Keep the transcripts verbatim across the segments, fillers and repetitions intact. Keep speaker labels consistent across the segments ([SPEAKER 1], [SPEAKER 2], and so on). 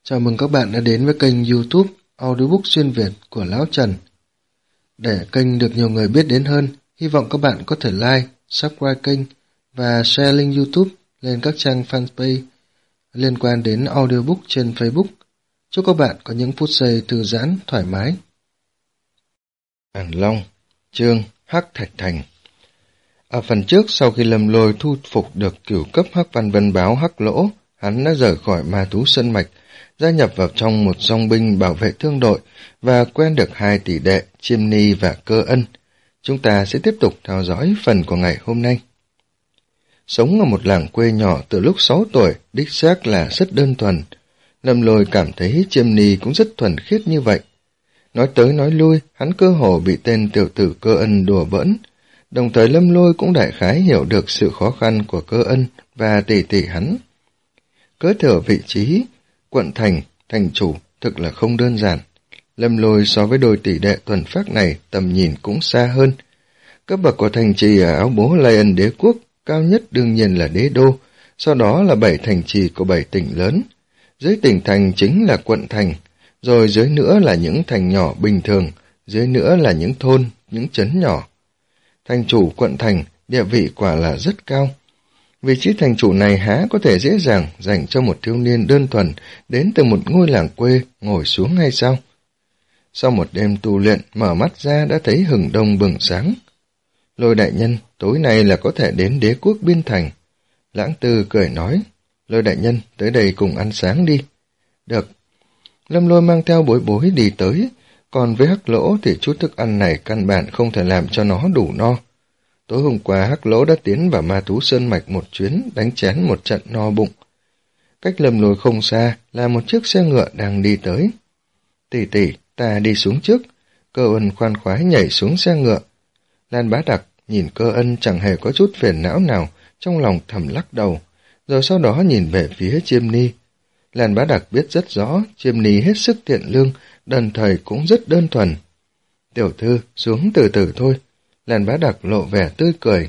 [SPEAKER 1] Chào mừng các bạn đã đến với kênh YouTube Audiobook xuyên Việt của Lão Trần. Để kênh được nhiều người biết đến hơn, hy vọng các bạn có thể like, subscribe kênh và share link YouTube lên các trang fanpage liên quan đến audiobook trên Facebook. Chúc các bạn có những phút giây thư giãn, thoải mái. Hàn Long, chương Hắc Thạch Thành. Ở phần trước, sau khi Lâm Lôi thu phục được cửu cấp Hắc Văn Vân Báo Hắc Lỗ, hắn đã rời khỏi Ma Thú Sơn Mạch, gia nhập vào trong một dòng binh bảo vệ thương đội và quen được hai tỷ đệ Chiêm Ni và Cơ Ân. Chúng ta sẽ tiếp tục theo dõi phần của ngày hôm nay. Sống ở một làng quê nhỏ từ lúc sáu tuổi, đích xác là rất đơn thuần. Lâm Lôi cảm thấy Chiêm Ni cũng rất thuần khiết như vậy. Nói tới nói lui, hắn cơ hồ bị tên tiểu tử Cơ Ân đùa bỡn. Đồng thời Lâm Lôi cũng đại khái hiểu được sự khó khăn của Cơ Ân và tỷ tỷ hắn. Kế thừa vị trí quận thành, thành chủ thực là không đơn giản. Lâm Lôi so với đôi tỷ đệ thuần phác này tầm nhìn cũng xa hơn. Cấp bậc của thành trì ở áo bố Lion đế quốc, cao nhất đương nhiên là đế đô, sau đó là bảy thành trì của bảy tỉnh lớn. Dưới tỉnh thành chính là quận thành, rồi dưới nữa là những thành nhỏ bình thường, dưới nữa là những thôn, những trấn nhỏ. Thành chủ quận thành, địa vị quả là rất cao. Vị trí thành chủ này há có thể dễ dàng dành cho một thiếu niên đơn thuần đến từ một ngôi làng quê ngồi xuống hay sao? Sau một đêm tu luyện, mở mắt ra đã thấy hừng đông bừng sáng. Lôi đại nhân, tối nay là có thể đến đế quốc biên thành. Lãng Tư cười nói, Lôi đại nhân, tới đây cùng ăn sáng đi. Được. Lâm Lôi mang theo Bối Bối đi tới, còn với Hắc Lỗ thì chút thức ăn này căn bản không thể làm cho nó đủ no. Tối hôm qua Hắc Lỗ đã tiến vào Ma Thú Sơn Mạch một chuyến, đánh chén một trận no bụng. Cách Lâm Lôi không xa là một chiếc xe ngựa đang đi tới. Tỷ tỷ, ta đi xuống trước. Cơ Ân khoan khoái nhảy xuống xe ngựa. Lan Bá Đặc nhìn Cơ Ân chẳng hề có chút phiền não nào, trong lòng thầm lắc đầu, rồi sau đó nhìn về phía Chiêm Ni. Lan Bá Đặc biết rất rõ, Chiêm Ni hết sức thiện lương, đồng thời cũng rất đơn thuần. Tiểu thư, xuống từ từ thôi. Lan Bá Đặc lộ vẻ tươi cười.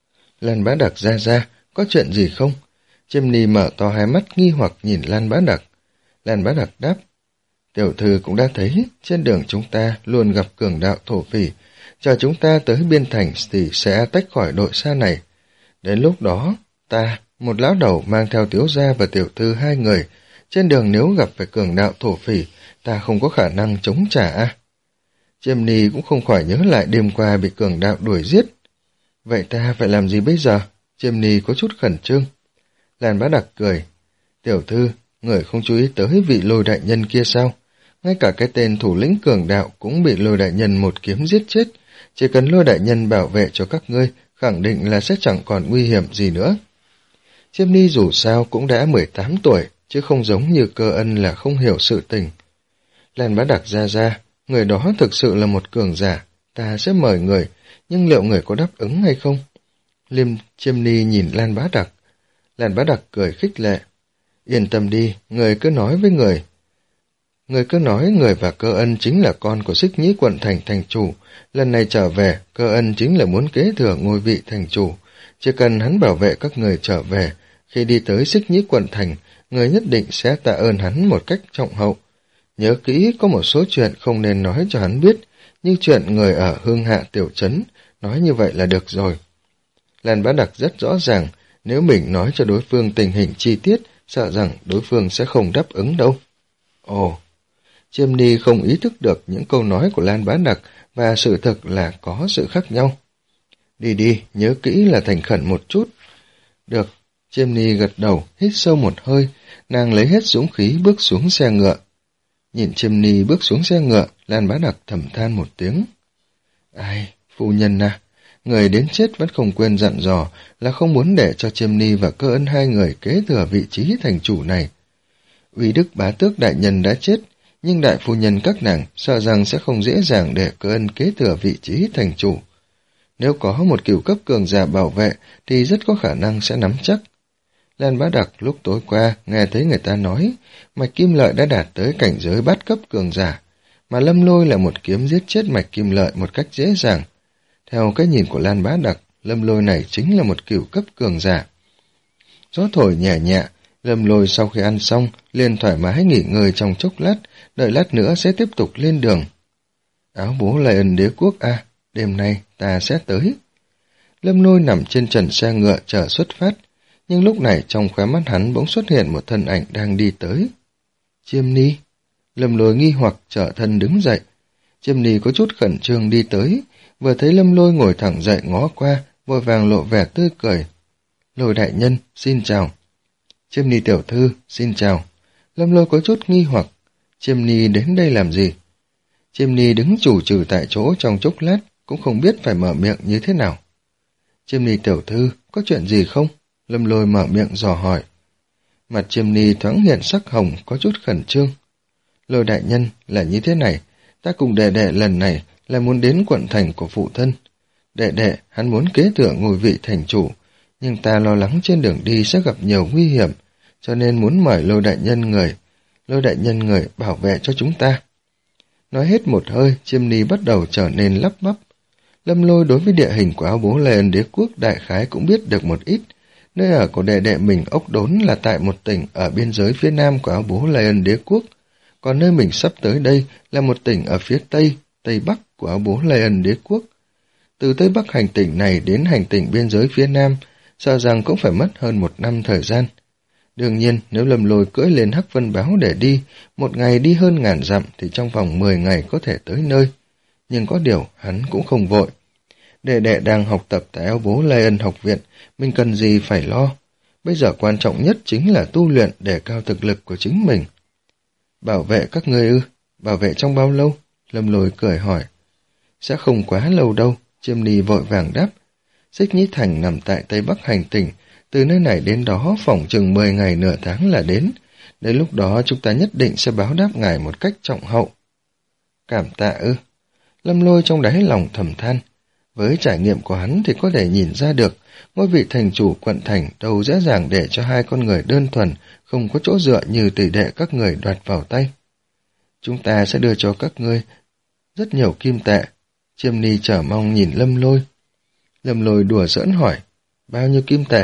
[SPEAKER 1] Lan Bá Đặc ra ra, có chuyện gì không? Chiêm Ni mở to hai mắt nghi hoặc nhìn Lan Bá Đặc. Lan Bá Đặc đáp, tiểu thư cũng đã thấy, trên đường chúng ta luôn gặp cường đạo thổ phỉ, chờ chúng ta tới biên thành thì sẽ tách khỏi đội xa này. Đến lúc đó, ta, một lão đầu mang theo Tiếu gia và tiểu thư hai người, trên đường nếu gặp phải cường đạo thổ phỉ, ta không có khả năng chống trả à? Chiêm Ni cũng không khỏi nhớ lại đêm qua bị cường đạo đuổi giết. Vậy ta phải làm gì bây giờ? Chiêm Ni có chút khẩn trương. Lan Bá Đặc cười. Tiểu thư, người không chú ý tới vị Lôi đại nhân kia sao? Ngay cả cái tên thủ lĩnh cường đạo cũng bị Lôi đại nhân một kiếm giết chết. Chỉ cần Lôi đại nhân bảo vệ cho các ngươi, khẳng định là sẽ chẳng còn nguy hiểm gì nữa. Chiêm Ni dù sao cũng đã mười tám tuổi, chứ không giống như Cơ Ân là không hiểu sự tình. Lan Bá Đặc ra ra, người đó thực sự là một cường giả, ta sẽ mời người, nhưng liệu người có đáp ứng hay không? Liêm Chiêm Ni nhìn Lan Bá Đặc. Lan Bá Đặc cười khích lệ. Yên tâm đi, người cứ nói với người. Người cứ nói người và Cơ Ân chính là con của Xích Nhĩ quận thành thành chủ. Lần này trở về, Cơ Ân chính là muốn kế thừa ngôi vị thành chủ. Chỉ cần hắn bảo vệ các người trở về, khi đi tới Xích Nhĩ quận thành, người nhất định sẽ tạ ơn hắn một cách trọng hậu. Nhớ kỹ có một số chuyện không nên nói cho hắn biết, như chuyện người ở Hương Hạ tiểu trấn, nói như vậy là được rồi. Lan Bá Đặc rất rõ ràng, nếu mình nói cho đối phương tình hình chi tiết, sợ rằng đối phương sẽ không đáp ứng đâu. Ồ, Chiêm Ni không ý thức được những câu nói của Lan Bá Đặc và sự thực là có sự khác nhau. Đi đi, nhớ kỹ là thành khẩn một chút. Được, Chiêm Ni gật đầu, hít sâu một hơi, nàng lấy hết dũng khí bước xuống xe ngựa. Nhìn Chiêm Ni bước xuống xe ngựa, Lan Bá Đặc thầm than một tiếng. Ai, phu nhân à, người đến chết vẫn không quên dặn dò là không muốn để cho Chiêm Ni và Cơ Ân hai người kế thừa vị trí thành chủ này. Uy Đức Bá Tước đại nhân đã chết, nhưng đại phu nhân các nàng sợ rằng sẽ không dễ dàng để Cơ Ân kế thừa vị trí thành chủ. Nếu có một cửu cấp cường giả bảo vệ thì rất có khả năng sẽ nắm chắc. Lan Bá Đặc lúc tối qua nghe thấy người ta nói Mạch Kim Lợi đã đạt tới cảnh giới bát cấp cường giả, mà Lâm Lôi là một kiếm giết chết Mạch Kim Lợi một cách dễ dàng. Theo cái nhìn của Lan Bá Đặc, Lâm Lôi này chính là một cửu cấp cường giả. Gió thổi nhẹ nhẹ, Lâm Lôi sau khi ăn xong, liền thoải mái nghỉ ngơi trong chốc lát, đợi lát nữa sẽ tiếp tục lên đường. Áo bố lại ẩn đế quốc à, đêm nay ta sẽ tới. Lâm Lôi nằm trên trần xe ngựa chờ xuất phát, nhưng lúc này trong khóe mắt hắn bỗng xuất hiện một thân ảnh đang đi tới. Chiêm Ni. Lâm Lôi nghi hoặc trở thân đứng dậy. Chiêm Ni có chút khẩn trương đi tới, vừa thấy Lâm Lôi ngồi thẳng dậy ngó qua, vội vàng lộ vẻ tươi cười. Lôi đại nhân, xin chào. Chiêm Ni tiểu thư, xin chào. Lâm Lôi có chút nghi hoặc, Chiêm Ni đến đây làm gì? Chiêm Ni đứng chủ trừ tại chỗ trong chốc lát, cũng không biết phải mở miệng như thế nào. Chiêm Ni tiểu thư, có chuyện gì không? Lâm Lôi mở miệng dò hỏi. Mặt Chiêm Ni thoáng hiện sắc hồng, có chút khẩn trương. Lôi đại nhân, là như thế này, ta cùng đệ đệ lần này là muốn đến quận thành của phụ thân. Đệ đệ, hắn muốn kế thừa ngôi vị thành chủ, nhưng ta lo lắng trên đường đi sẽ gặp nhiều nguy hiểm, cho nên muốn mời Lôi đại nhân người, Lôi đại nhân người bảo vệ cho chúng ta. Nói hết một hơi, Chiêm Ni bắt đầu trở nên lắp bắp. Lâm Lôi đối với địa hình của áo bố Lê Ân đế quốc đại khái cũng biết được một ít. Nơi ở của đệ đệ mình ốc đốn là tại một tỉnh ở biên giới phía nam của áo bố Lê Ân đế quốc, còn nơi mình sắp tới đây là một tỉnh ở phía tây, tây bắc của áo bố Lê Ân đế quốc. Từ tây bắc hành tỉnh này đến hành tỉnh biên giới phía nam, sợ rằng cũng phải mất hơn một năm thời gian. Đương nhiên, nếu Lâm Lôi cưỡi lên Hắc Vân Báo để đi, một ngày đi hơn ngàn dặm thì trong vòng mười ngày có thể tới nơi. Nhưng có điều, hắn cũng không vội. Đệ đệ đang học tập tại áo bố Lê Ân học viện, mình cần gì phải lo. Bây giờ quan trọng nhất chính là tu luyện để cao thực lực của chính mình. Bảo vệ các ngươi ư? Bảo vệ trong bao lâu? Lâm Lôi cười hỏi. Sẽ không quá lâu đâu, Chiêm Ni vội vàng đáp. Xích Nhĩ Thành nằm tại tây bắc hành tỉnh, từ nơi này đến đó phỏng chừng mười ngày nửa tháng là đến. Đến lúc đó chúng ta nhất định sẽ báo đáp ngài một cách trọng hậu. Cảm tạ ư? Lâm Lôi trong đáy lòng thầm than. Với trải nghiệm của hắn thì có thể nhìn ra được, ngôi vị thành chủ quận thành đâu dễ dàng để cho hai con người đơn thuần, không có chỗ dựa như tỷ đệ các người đoạt vào tay. Chúng ta sẽ đưa cho các ngươi rất nhiều kim tệ. Chiêm Ni chờ mong nhìn Lâm Lôi. Lâm Lôi đùa giỡn hỏi, bao nhiêu kim tệ?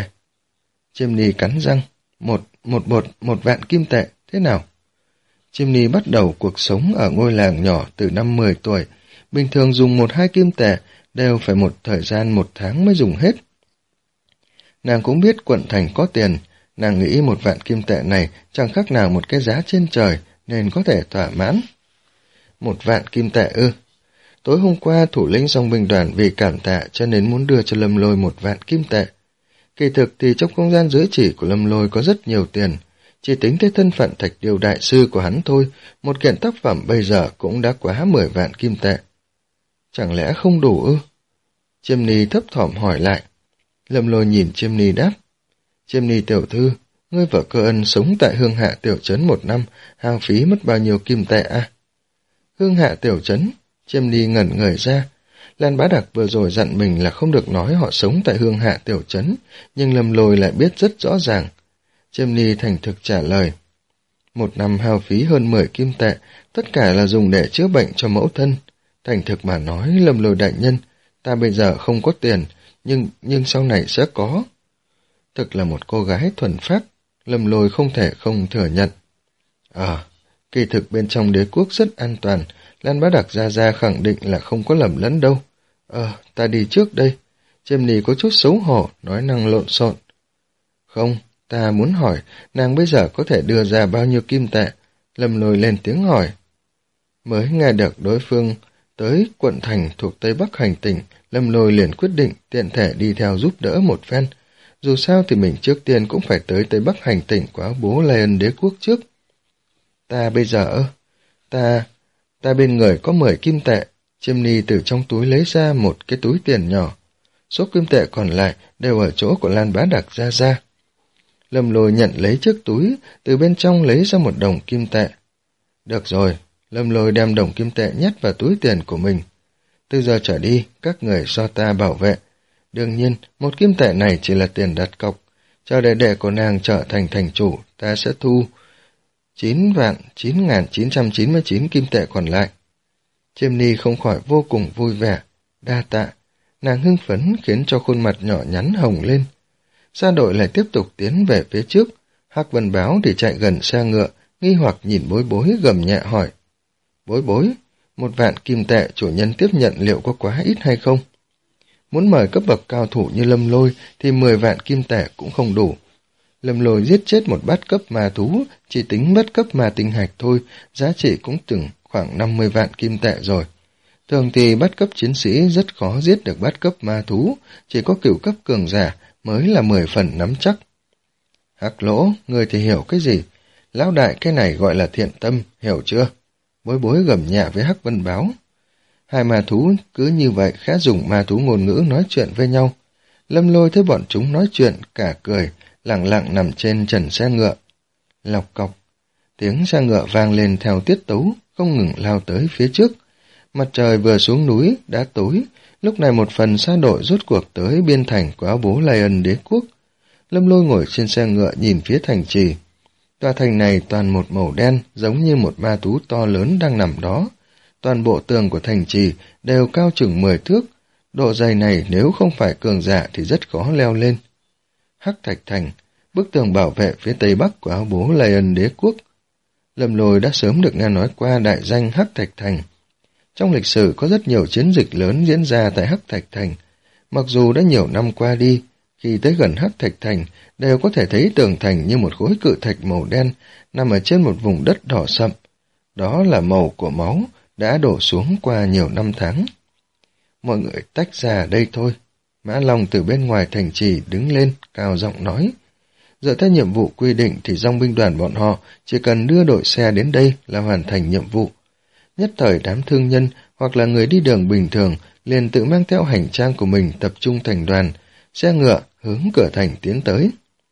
[SPEAKER 1] Chiêm Ni cắn răng, một, một bột, một vạn kim tệ, thế nào? Chiêm Ni bắt đầu cuộc sống ở ngôi làng nhỏ từ năm mười tuổi, bình thường dùng một hai kim tệ đều phải một thời gian một tháng mới dùng hết. Nàng cũng biết quận thành có tiền, nàng nghĩ một vạn kim tệ này chẳng khác nào một cái giá trên trời, nên có thể thỏa mãn. Một vạn kim tệ ư? Tối hôm qua thủ lĩnh dòng binh đoàn vì cảm tạ cho nên muốn đưa cho Lâm Lôi một vạn kim tệ. Kỳ thực thì trong không gian giới chỉ của Lâm Lôi có rất nhiều tiền, chỉ tính tới thân phận Thạch Điêu đại sư của hắn thôi, một kiện tác phẩm bây giờ cũng đã quá mười vạn kim tệ. Chẳng lẽ không đủ ư? Chiêm Ni thấp thỏm hỏi lại. Lâm Lôi nhìn Chiêm Ni đáp. Chiêm Ni tiểu thư, ngươi vợ Cơ Ân sống tại Hương Hạ tiểu trấn một năm, hao phí mất bao nhiêu kim tệ à? Hương Hạ tiểu trấn? Chiêm Ni ngẩn người ra. Lan Bá Đặc vừa rồi dặn mình là không được nói họ sống tại Hương Hạ tiểu trấn, nhưng Lâm Lôi lại biết rất rõ ràng. Chiêm Ni thành thực trả lời. Một năm hao phí hơn mười kim tệ, tất cả là dùng để chữa bệnh cho mẫu thân. Thành thực mà nói, Lâm Lôi đại nhân, ta bây giờ không có tiền, nhưng nhưng sau này sẽ có. Thực là một cô gái thuần phát, Lâm Lôi không thể không thừa nhận. Ờ, à, kỳ thực bên trong đế quốc rất an toàn, Lan Bá Đặc ra ra khẳng định là không có lầm lẫn đâu. Ờ, à, ta đi trước đây. Chiêm Ni có chút xấu hổ, nói năng lộn xộn. Không, ta muốn hỏi, nàng bây giờ có thể đưa ra bao nhiêu kim tệ? Lâm Lôi lên tiếng hỏi. Mới nghe được đối phương tới quận thành thuộc Tây Bắc hành tỉnh, Lâm Lôi liền quyết định tiện thể đi theo giúp đỡ một phen. Dù sao thì mình trước tiên cũng phải tới Tây Bắc hành tỉnh của áo bố Lê Ân đế quốc trước. Ta bây giờ, ta, ta bên người có mười kim tệ. Chiêm Ni từ trong túi lấy ra một cái túi tiền nhỏ. Số kim tệ còn lại đều ở chỗ của Lan Bá Đặc ra ra. Lâm Lôi nhận lấy chiếc túi, từ bên trong lấy ra một đồng kim tệ. Được rồi, Lâm Lôi đem đồng kim tệ nhét vào túi tiền của mình. Từ giờ trở đi, các người do ta bảo vệ. Đương nhiên, một kim tệ này chỉ là tiền đặt cọc. Cho đệ đệ của nàng trở thành thành chủ, ta sẽ thu chín vạn chín nghìn chín trăm chín mươi chín kim tệ còn lại. Chiêm Ni không khỏi vô cùng vui vẻ. Đa tạ, nàng hưng phấn khiến cho khuôn mặt nhỏ nhắn hồng lên. Sa đội lại tiếp tục tiến về phía trước, Hắc Vân Báo thì chạy gần xe ngựa, nghi hoặc nhìn Bối Bối gầm nhẹ hỏi. Bối Bối, một vạn kim tệ chủ nhân tiếp nhận liệu có quá ít hay không? Muốn mời cấp bậc cao thủ như Lâm Lôi thì mười vạn kim tệ cũng không đủ. Lâm Lôi giết chết một bát cấp ma thú, chỉ tính bát cấp ma tinh hạch thôi, giá trị cũng từng khoảng năm mươi vạn kim tệ rồi. Thường thì bát cấp chiến sĩ rất khó giết được bát cấp ma thú, chỉ có cửu cấp cường giả mới là mười phần nắm chắc. Hắc Lỗ, người thì hiểu cái gì? Lão đại, cái này gọi là thiện tâm, hiểu chưa? Bối Bối gầm nhẹ với Hắc Vân Báo. Hai ma thú cứ như vậy khá dùng ma thú ngôn ngữ nói chuyện với nhau. Lâm Lôi thấy bọn chúng nói chuyện, cả cười, lặng lặng nằm trên trần xe ngựa. Lọc cọc, tiếng xe ngựa vang lên theo tiết tấu, không ngừng lao tới phía trước. Mặt trời vừa xuống núi, đã tối, lúc này một phần xa đội rốt cuộc tới biên thành của áo bố Lion đế quốc. Lâm Lôi ngồi trên xe ngựa nhìn phía thành trì. Tòa thành này toàn một màu đen, giống như một ma thú to lớn đang nằm đó. Toàn bộ tường của thành trì đều cao chừng mười thước. Độ dày này nếu không phải cường giả thì rất khó leo lên. Hắc Thạch Thành, bức tường bảo vệ phía tây bắc của áo bố Lion đế quốc. Lâm Lôi đã sớm được nghe nói qua đại danh Hắc Thạch Thành. Trong lịch sử có rất nhiều chiến dịch lớn diễn ra tại Hắc Thạch Thành. Mặc dù đã nhiều năm qua đi, khi tới gần Hắc Thạch Thành, đều có thể thấy tường thành như một khối cự thạch màu đen nằm ở trên một vùng đất đỏ sậm. Đó là màu của máu đã đổ xuống qua nhiều năm tháng. Mọi người tách ra đây thôi. Mã Long từ bên ngoài thành trì đứng lên, cao giọng nói. Dựa theo nhiệm vụ quy định thì dòng binh đoàn bọn họ chỉ cần đưa đội xe đến đây là hoàn thành nhiệm vụ. Nhất thời đám thương nhân hoặc là người đi đường bình thường liền tự mang theo hành trang của mình tập trung thành đoàn, xe ngựa hướng cửa thành tiến tới.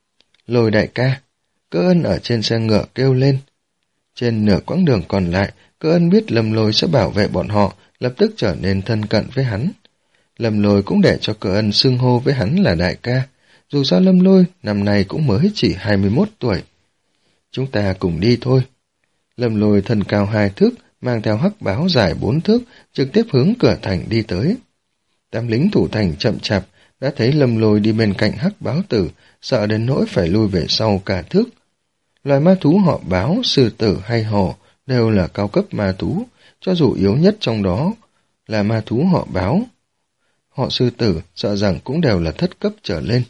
[SPEAKER 1] Lôi đại ca, Cơ Ân ở trên xe ngựa kêu lên. Trên nửa quãng đường còn lại, Cơ Ân biết Lâm Lôi sẽ bảo vệ bọn họ, lập tức trở nên thân cận với hắn. Lâm Lôi cũng để cho Cơ Ân xưng hô với hắn là đại ca, dù sao Lâm Lôi năm nay cũng mới chỉ hai mươi mốt tuổi. Chúng ta cùng đi thôi. Lâm Lôi thân cao hai thước, mang theo hắc báo dài bốn thước, trực tiếp hướng cửa thành đi tới. Đám lính thủ thành chậm chạp, đã thấy Lâm Lôi đi bên cạnh hắc báo tử, sợ đến nỗi phải lui về sau cả thước. Loài ma thú họ báo, sư tử hay hổ đều là cao cấp ma thú, cho dù yếu nhất trong đó là ma thú họ báo. Họ sư tử sợ rằng cũng đều là thất cấp trở lên.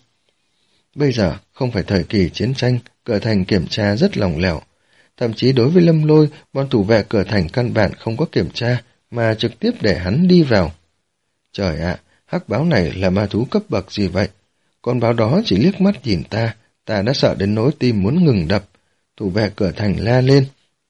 [SPEAKER 1] Bây giờ không phải thời kỳ chiến tranh, cửa thành kiểm tra rất lỏng lẻo. Thậm chí đối với Lâm Lôi, bọn thủ vệ cửa thành căn bản không có kiểm tra, mà trực tiếp để hắn đi vào. Trời ạ, hắc báo này là ma thú cấp bậc gì vậy? Con báo đó chỉ liếc mắt nhìn ta, ta đã sợ đến nỗi tim muốn ngừng đập. Thủ vệ cửa thành la lên.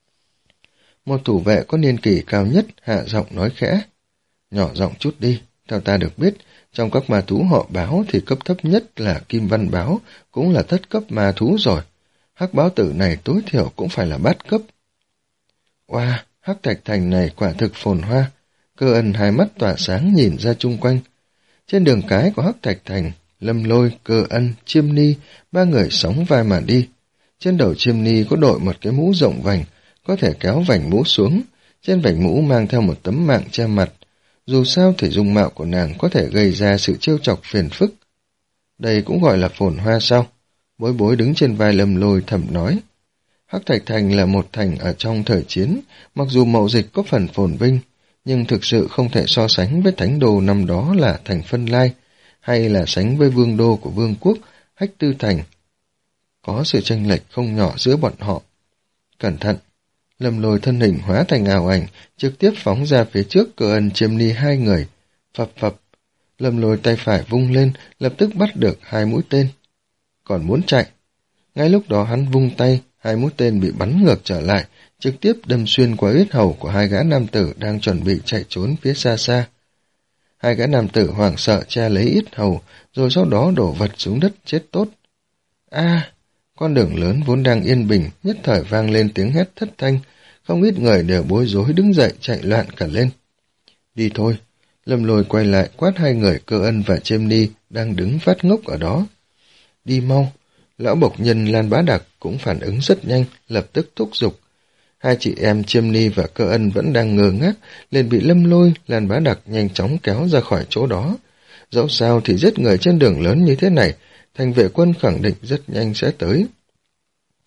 [SPEAKER 1] Một thủ vệ có niên kỷ cao nhất hạ giọng nói khẽ. Nhỏ giọng chút đi, theo ta được biết, trong các ma thú họ báo thì cấp thấp nhất là kim văn báo, cũng là thất cấp ma thú rồi. Hắc báo tử này tối thiểu cũng phải là bát cấp. Oa, wow, Hắc Thạch Thành này quả thực phồn hoa. Cơ Ân hai mắt tỏa sáng nhìn ra chung quanh. Trên đường cái của Hắc Thạch Thành, Lâm Lôi, Cơ Ân, Chiêm Ni, ba người sóng vai mà đi. Trên đầu Chiêm Ni có đội một cái mũ rộng vành, có thể kéo vành mũ xuống. Trên vành mũ mang theo một tấm mạng che mặt. Dù sao thì dung mạo của nàng có thể gây ra sự trêu chọc phiền phức. Đây cũng gọi là phồn hoa sao? Bối Bối đứng trên vai Lâm Lôi thầm nói. Hắc Thạch Thành là một thành ở trong thời chiến, mặc dù mậu dịch có phần phồn vinh, nhưng thực sự không thể so sánh với thánh đô năm đó là thành Phân Lai, hay là sánh với vương đô của vương quốc, Hách Tư Thành. Có sự chênh lệch không nhỏ giữa bọn họ. Cẩn thận! Lâm Lôi thân hình hóa thành ảo ảnh, trực tiếp phóng ra phía trước Cơ Ân, Chiêm Ni hai người. Phập phập! Lâm Lôi tay phải vung lên, lập tức bắt được hai mũi tên. Còn muốn chạy. Ngay lúc đó hắn vung tay, hai mũi tên bị bắn ngược trở lại, trực tiếp đâm xuyên qua yết hầu của hai gã nam tử đang chuẩn bị chạy trốn phía xa xa. Hai gã nam tử hoảng sợ che lấy yết hầu, rồi sau đó đổ vật xuống đất chết tốt. A! Con đường lớn vốn đang yên bình, nhất thời vang lên tiếng hét thất thanh, không ít người đều bối rối đứng dậy chạy loạn cả lên. Đi thôi! Lâm Lôi quay lại quát hai người Cơ Ân và Chiêm Ni đang đứng phát ngốc ở đó. Đi mau! Lão bộc nhân Lan Bá Đặc cũng phản ứng rất nhanh, lập tức thúc giục. Hai chị em Chiêm Ni và Cơ Ân vẫn đang ngơ ngác, liền bị Lâm Lôi, Lan Bá Đặc nhanh chóng kéo ra khỏi chỗ đó. Dẫu sao thì giết người trên đường lớn như thế này, thành vệ quân khẳng định rất nhanh sẽ tới.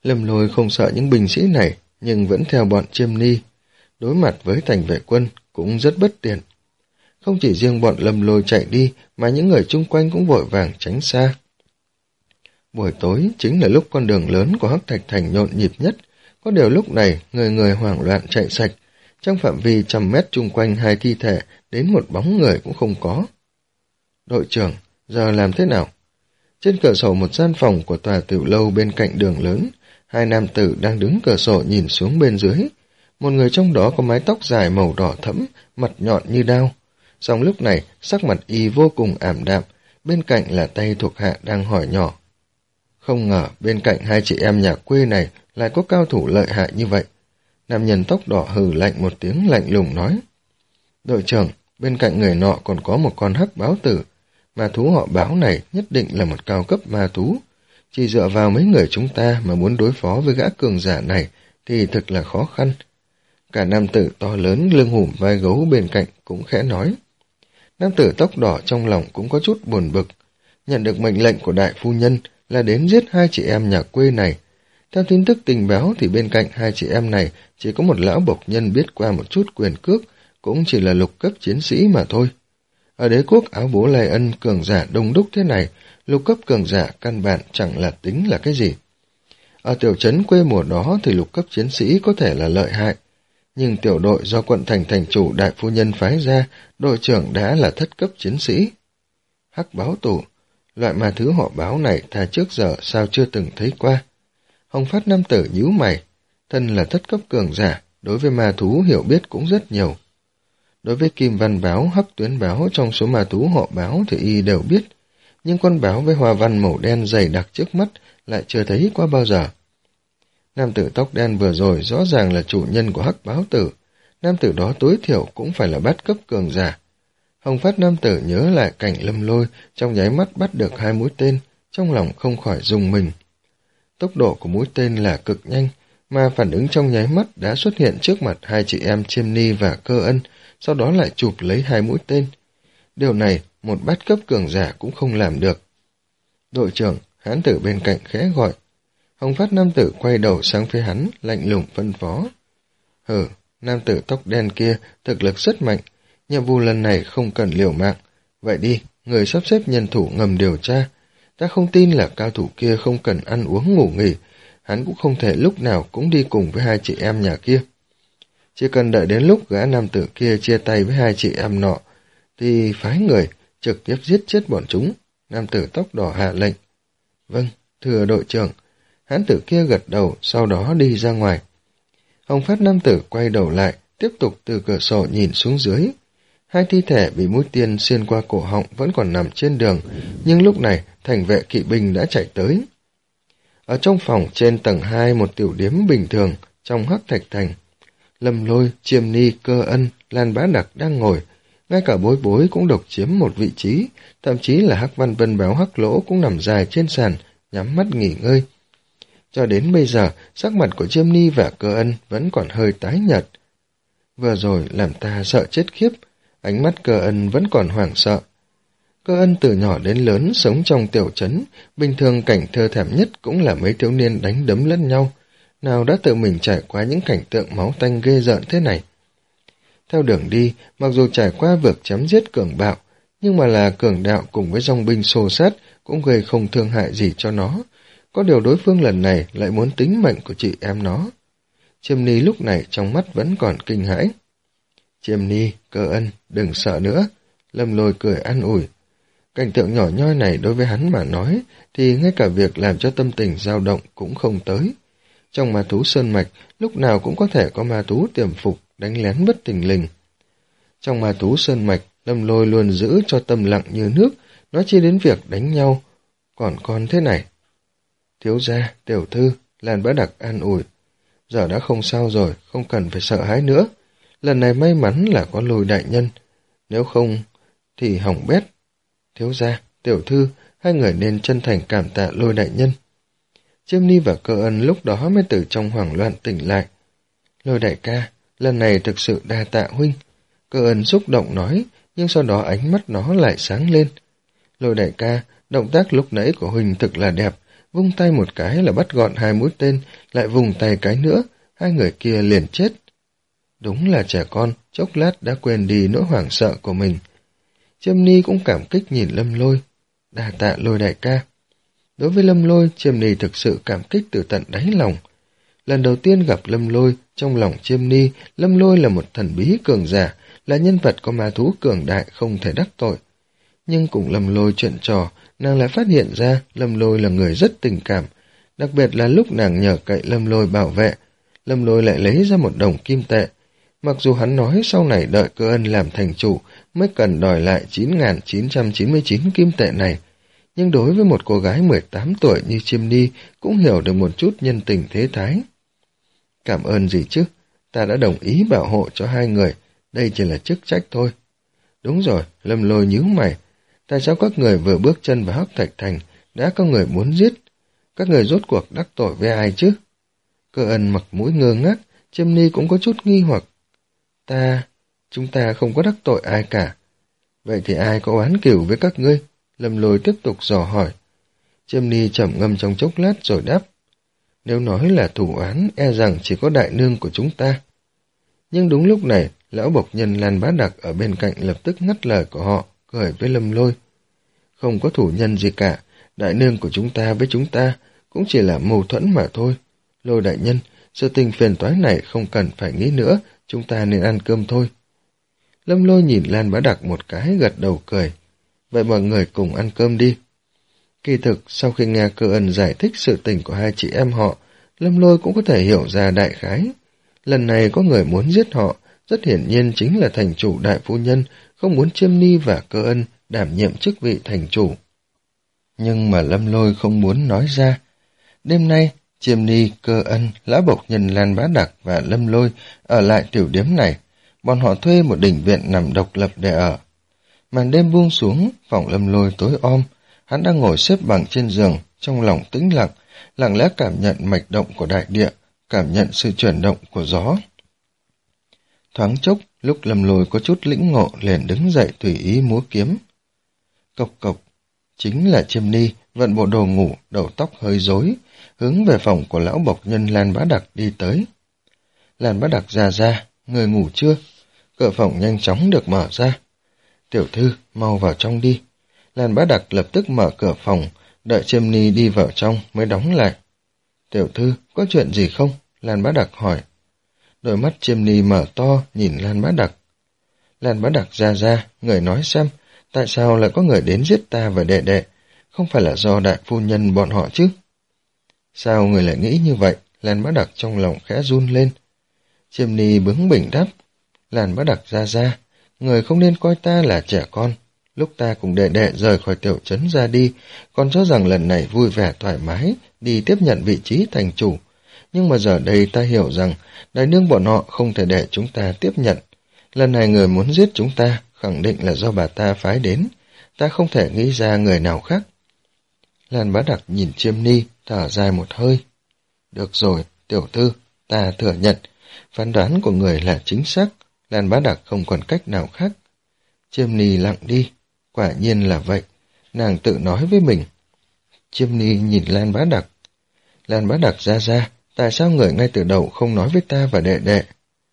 [SPEAKER 1] Lâm Lôi không sợ những binh sĩ này, nhưng vẫn theo bọn Chiêm Ni. Đối mặt với thành vệ quân cũng rất bất tiện. Không chỉ riêng bọn Lâm Lôi chạy đi, mà những người chung quanh cũng vội vàng tránh xa. Buổi tối chính là lúc con đường lớn của Hắc Thạch Thành nhộn nhịp nhất. Có điều lúc này, người người hoảng loạn chạy sạch. Trong phạm vi trăm mét chung quanh hai thi thể, đến một bóng người cũng không có. Đội trưởng, giờ làm thế nào? Trên cửa sổ một gian phòng của tòa tiểu lâu bên cạnh đường lớn, hai nam tử đang đứng cửa sổ nhìn xuống bên dưới. Một người trong đó có mái tóc dài màu đỏ thẫm, mặt nhọn như đao. Song lúc này, sắc mặt y vô cùng ảm đạm, bên cạnh là tay thuộc hạ đang hỏi nhỏ. Không ngờ bên cạnh hai chị em nhà quê này lại có cao thủ lợi hại như vậy. Nam nhân tóc đỏ hừ lạnh một tiếng lạnh lùng nói. Đội trưởng, bên cạnh người nọ còn có một con hắc báo tử. Ma thú họ báo này nhất định là một cao cấp ma thú. Chỉ dựa vào mấy người chúng ta mà muốn đối phó với gã cường giả này thì thực là khó khăn. Cả nam tử to lớn lưng hùm vai gấu bên cạnh cũng khẽ nói. Nam tử tóc đỏ trong lòng cũng có chút buồn bực. Nhận được mệnh lệnh của đại phu nhân là đến giết hai chị em nhà quê này. Theo tin tức tình báo thì bên cạnh hai chị em này chỉ có một lão bộc nhân biết qua một chút quyền cước, cũng chỉ là lục cấp chiến sĩ mà thôi. Ở đế quốc áo bố Lai Ân cường giả đông đúc thế này, lục cấp cường giả căn bản chẳng là tính là cái gì. Ở tiểu trấn quê mùa đó thì lục cấp chiến sĩ có thể là lợi hại, nhưng tiểu đội do quận thành thành chủ đại phu nhân phái ra, đội trưởng đã là thất cấp chiến sĩ. Hắc báo tù, loại ma thứ họ báo này thà trước giờ sao chưa từng thấy qua. Hồng Phát nam tử nhíu mày, thân là thất cấp cường giả, đối với ma thú hiểu biết cũng rất nhiều. Đối với kim văn báo, hắc tuyến báo trong số ma thú họ báo thì y đều biết, nhưng con báo với hoa văn màu đen dày đặc trước mắt lại chưa thấy qua bao giờ. Nam tử tóc đen vừa rồi rõ ràng là chủ nhân của hắc báo tử, nam tử đó tối thiểu cũng phải là bát cấp cường giả. Hồng Phát nam tử nhớ lại cảnh Lâm Lôi, trong nháy mắt bắt được hai mũi tên, trong lòng không khỏi rùng mình. Tốc độ của mũi tên là cực nhanh, mà phản ứng trong nháy mắt đã xuất hiện trước mặt hai chị em Chiêm Ni và Cơ Ân, sau đó lại chụp lấy hai mũi tên. Điều này, một bát cấp cường giả cũng không làm được. Đội trưởng, hán tử bên cạnh khẽ gọi. Hồng Phát nam tử quay đầu sang phía hắn, lạnh lùng phân phó. Hừ, nam tử tóc đen kia thực lực rất mạnh, nhiệm vụ lần này không cần liều mạng. Vậy đi, người sắp xếp nhân thủ ngầm điều tra. Ta không tin là cao thủ kia không cần ăn uống ngủ nghỉ, hắn cũng không thể lúc nào cũng đi cùng với hai chị em nhà kia. Chỉ cần đợi đến lúc gã nam tử kia chia tay với hai chị em nọ, thì phái người trực tiếp giết chết bọn chúng. Nam tử tóc đỏ hạ lệnh. Vâng, thưa đội trưởng. Hán tử kia gật đầu, sau đó đi ra ngoài. Hồng Phát nam tử quay đầu lại, tiếp tục từ cửa sổ nhìn xuống dưới. Hai thi thể bị mũi tên xuyên qua cổ họng vẫn còn nằm trên đường, nhưng lúc này thành vệ kỵ binh đã chạy tới. Ở trong phòng trên tầng hai một tiểu điếm bình thường, trong Hắc Thạch Thành, Lâm Lôi, Chiêm Ni, Cơ Ân, Lan Bá Đặc đang ngồi, ngay cả Bối Bối cũng độc chiếm một vị trí, thậm chí là Hắc Văn Vân Báo Hắc Lỗ cũng nằm dài trên sàn, nhắm mắt nghỉ ngơi. Cho đến bây giờ, sắc mặt của Chiêm Ni và Cơ Ân vẫn còn hơi tái nhợt. Vừa rồi làm ta sợ chết khiếp, ánh mắt Cơ Ân vẫn còn hoảng sợ. Cơ Ân từ nhỏ đến lớn sống trong tiểu trấn, bình thường cảnh thơ thảm nhất cũng là mấy thiếu niên đánh đấm lẫn nhau, nào đã tự mình trải qua những cảnh tượng máu tanh ghê rợn thế này. Theo đường đi, mặc dù trải qua việc chém giết cường bạo, nhưng mà là cường đạo cùng với dòng binh xô sát cũng gây không thương hại gì cho nó. Có điều đối phương lần này lại muốn tính mệnh của chị em nó. Chiêm Ni lúc này trong mắt vẫn còn kinh hãi. Chiêm Ni, Cơ Ân, đừng sợ nữa. Lâm Lôi cười an ủi. Cảnh tượng nhỏ nhoi này đối với hắn mà nói, thì ngay cả việc làm cho tâm tình dao động cũng không tới. Trong ma thú sơn mạch, lúc nào cũng có thể có ma thú tiềm phục, đánh lén bất thình lình. Trong ma thú sơn mạch, Lâm Lôi luôn giữ cho tâm lặng như nước, nói chi đến việc đánh nhau. Còn con thế này. Thiếu gia, tiểu thư, Lan Bá Đặc an ủi. Giờ đã không sao rồi, không cần phải sợ hãi nữa. Lần này may mắn là có Lôi đại nhân. Nếu không, thì hỏng bét. Thiếu gia, tiểu thư, hai người nên chân thành cảm tạ Lôi đại nhân. Chiêm Ni và Cơ Ân lúc đó mới từ trong hoảng loạn tỉnh lại. Lôi đại ca, lần này thực sự đa tạ huynh. Cơ Ân xúc động nói, nhưng sau đó ánh mắt nó lại sáng lên. Lôi đại ca, động tác lúc nãy của huynh thực là đẹp, vung tay một cái là bắt gọn hai mũi tên, lại vùng tay cái nữa, hai người kia liền chết. Đúng là trẻ con, chốc lát đã quên đi nỗi hoảng sợ của mình. Chiêm Ni cũng cảm kích nhìn Lâm Lôi. Đa tạ Lôi đại ca. Đối với Lâm Lôi, Chiêm Ni thực sự cảm kích từ tận đáy lòng. Lần đầu tiên gặp Lâm Lôi, trong lòng Chiêm Ni, Lâm Lôi là một thần bí cường giả, là nhân vật có ma thú cường đại không thể đắc tội. Nhưng cùng Lâm Lôi chuyện trò, nàng lại phát hiện ra Lâm Lôi là người rất tình cảm, đặc biệt là lúc nàng nhờ cậy Lâm Lôi bảo vệ, Lâm Lôi lại lấy ra một đồng kim tệ. Mặc dù hắn nói sau này đợi Cơ Ân làm thành chủ mới cần đòi lại chín nghìn chín trăm chín mươi chín kim tệ này, nhưng đối với một cô gái mười tám tuổi như Chiêm Ni cũng hiểu được một chút nhân tình thế thái. Cảm ơn gì chứ, ta đã đồng ý bảo hộ cho hai người, đây chỉ là chức trách thôi. Đúng rồi, Lâm Lôi nhíu mày, tại sao các người vừa bước chân vào Hắc Thạch Thành đã có người muốn giết? Các người rốt cuộc đắc tội với ai chứ? Cơ Ân mặc mũi ngơ ngác, Chiêm Ni cũng có chút nghi hoặc. Ta, chúng ta không có đắc tội ai cả. Vậy thì ai có oán cừu với các ngươi? Lâm Lôi tiếp tục dò hỏi. Chiêm Ni trầm ngâm trong chốc lát rồi đáp. Nếu nói là thủ oán, e rằng chỉ có đại nương của chúng ta. Nhưng đúng lúc này, lão bộc nhân Lan Bá Đặc ở bên cạnh lập tức ngắt lời của họ, cười với Lâm Lôi. Không có thủ nhân gì cả, đại nương của chúng ta với chúng ta cũng chỉ là mâu thuẫn mà thôi. Lôi đại nhân, sự tình phiền toái này không cần phải nghĩ nữa, chúng ta nên ăn cơm thôi. Lâm Lôi nhìn Lan Bá Đặc một cái gật đầu cười. Vậy mọi người cùng ăn cơm đi. Kỳ thực, sau khi nghe Cơ Ân giải thích sự tình của hai chị em họ, Lâm Lôi cũng có thể hiểu ra đại khái. Lần này có người muốn giết họ, rất hiển nhiên chính là thành chủ đại phu nhân, không muốn Chiêm Ni và Cơ Ân đảm nhiệm chức vị thành chủ. Nhưng mà Lâm Lôi không muốn nói ra. Đêm nay, Chiêm Ni, Cơ Ân, lão bộc nhân Lan Bá Đặc và Lâm Lôi ở lại tiểu điếm này. Bọn họ thuê một đình viện nằm độc lập để ở. Màn đêm buông xuống, phòng Lâm Lôi tối om. Hắn đang ngồi xếp bằng trên giường, trong lòng tĩnh lặng, lặng lẽ cảm nhận mạch động của đại địa, cảm nhận sự chuyển động của gió. Thoáng chốc, lúc Lâm Lôi có chút lĩnh ngộ liền đứng dậy tùy ý múa kiếm. Cộc cộc, chính là Chiêm Ni, vận bộ đồ ngủ, đầu tóc hơi rối, hướng về phòng của lão bộc nhân Lan Bá Đặc đi tới. Lan Bá Đặc ra ra, người ngủ chưa? Cửa phòng nhanh chóng được mở ra. Tiểu thư, mau vào trong đi. Lan Bá Đặc lập tức mở cửa phòng, đợi Chiêm Ni đi vào trong mới đóng lại. Tiểu thư, có chuyện gì không? Lan Bá Đặc hỏi. Đôi mắt Chiêm Ni mở to, nhìn Lan Bá Đặc. Lan Bá Đặc ra ra, người nói xem, tại sao lại có người đến giết ta và đệ đệ? Không phải là do đại phu nhân bọn họ chứ? Sao người lại nghĩ như vậy? Lan Bá Đặc trong lòng khẽ run lên. Chiêm Ni bướng bỉnh đáp. Lan Bá Đặc ra ra, người không nên coi ta là trẻ con. Lúc ta cùng đệ đệ rời khỏi tiểu trấn ra đi, còn cho rằng lần này vui vẻ thoải mái, đi tiếp nhận vị trí thành chủ. Nhưng mà giờ đây ta hiểu rằng, đại nương bọn họ không thể để chúng ta tiếp nhận. Lần này người muốn giết chúng ta, khẳng định là do bà ta phái đến. Ta không thể nghĩ ra người nào khác. Lan Bá Đặc nhìn Chiêm Ni, thở dài một hơi. Được rồi, tiểu thư, ta thừa nhận, phán đoán của người là chính xác. Lan Bá Đặc không còn cách nào khác. Chiêm Ni lặng đi. Quả nhiên là vậy. Nàng tự nói với mình. Chiêm Ni nhìn Lan Bá Đặc. Lan Bá Đặc ra ra, tại sao người ngay từ đầu không nói với ta và đệ đệ?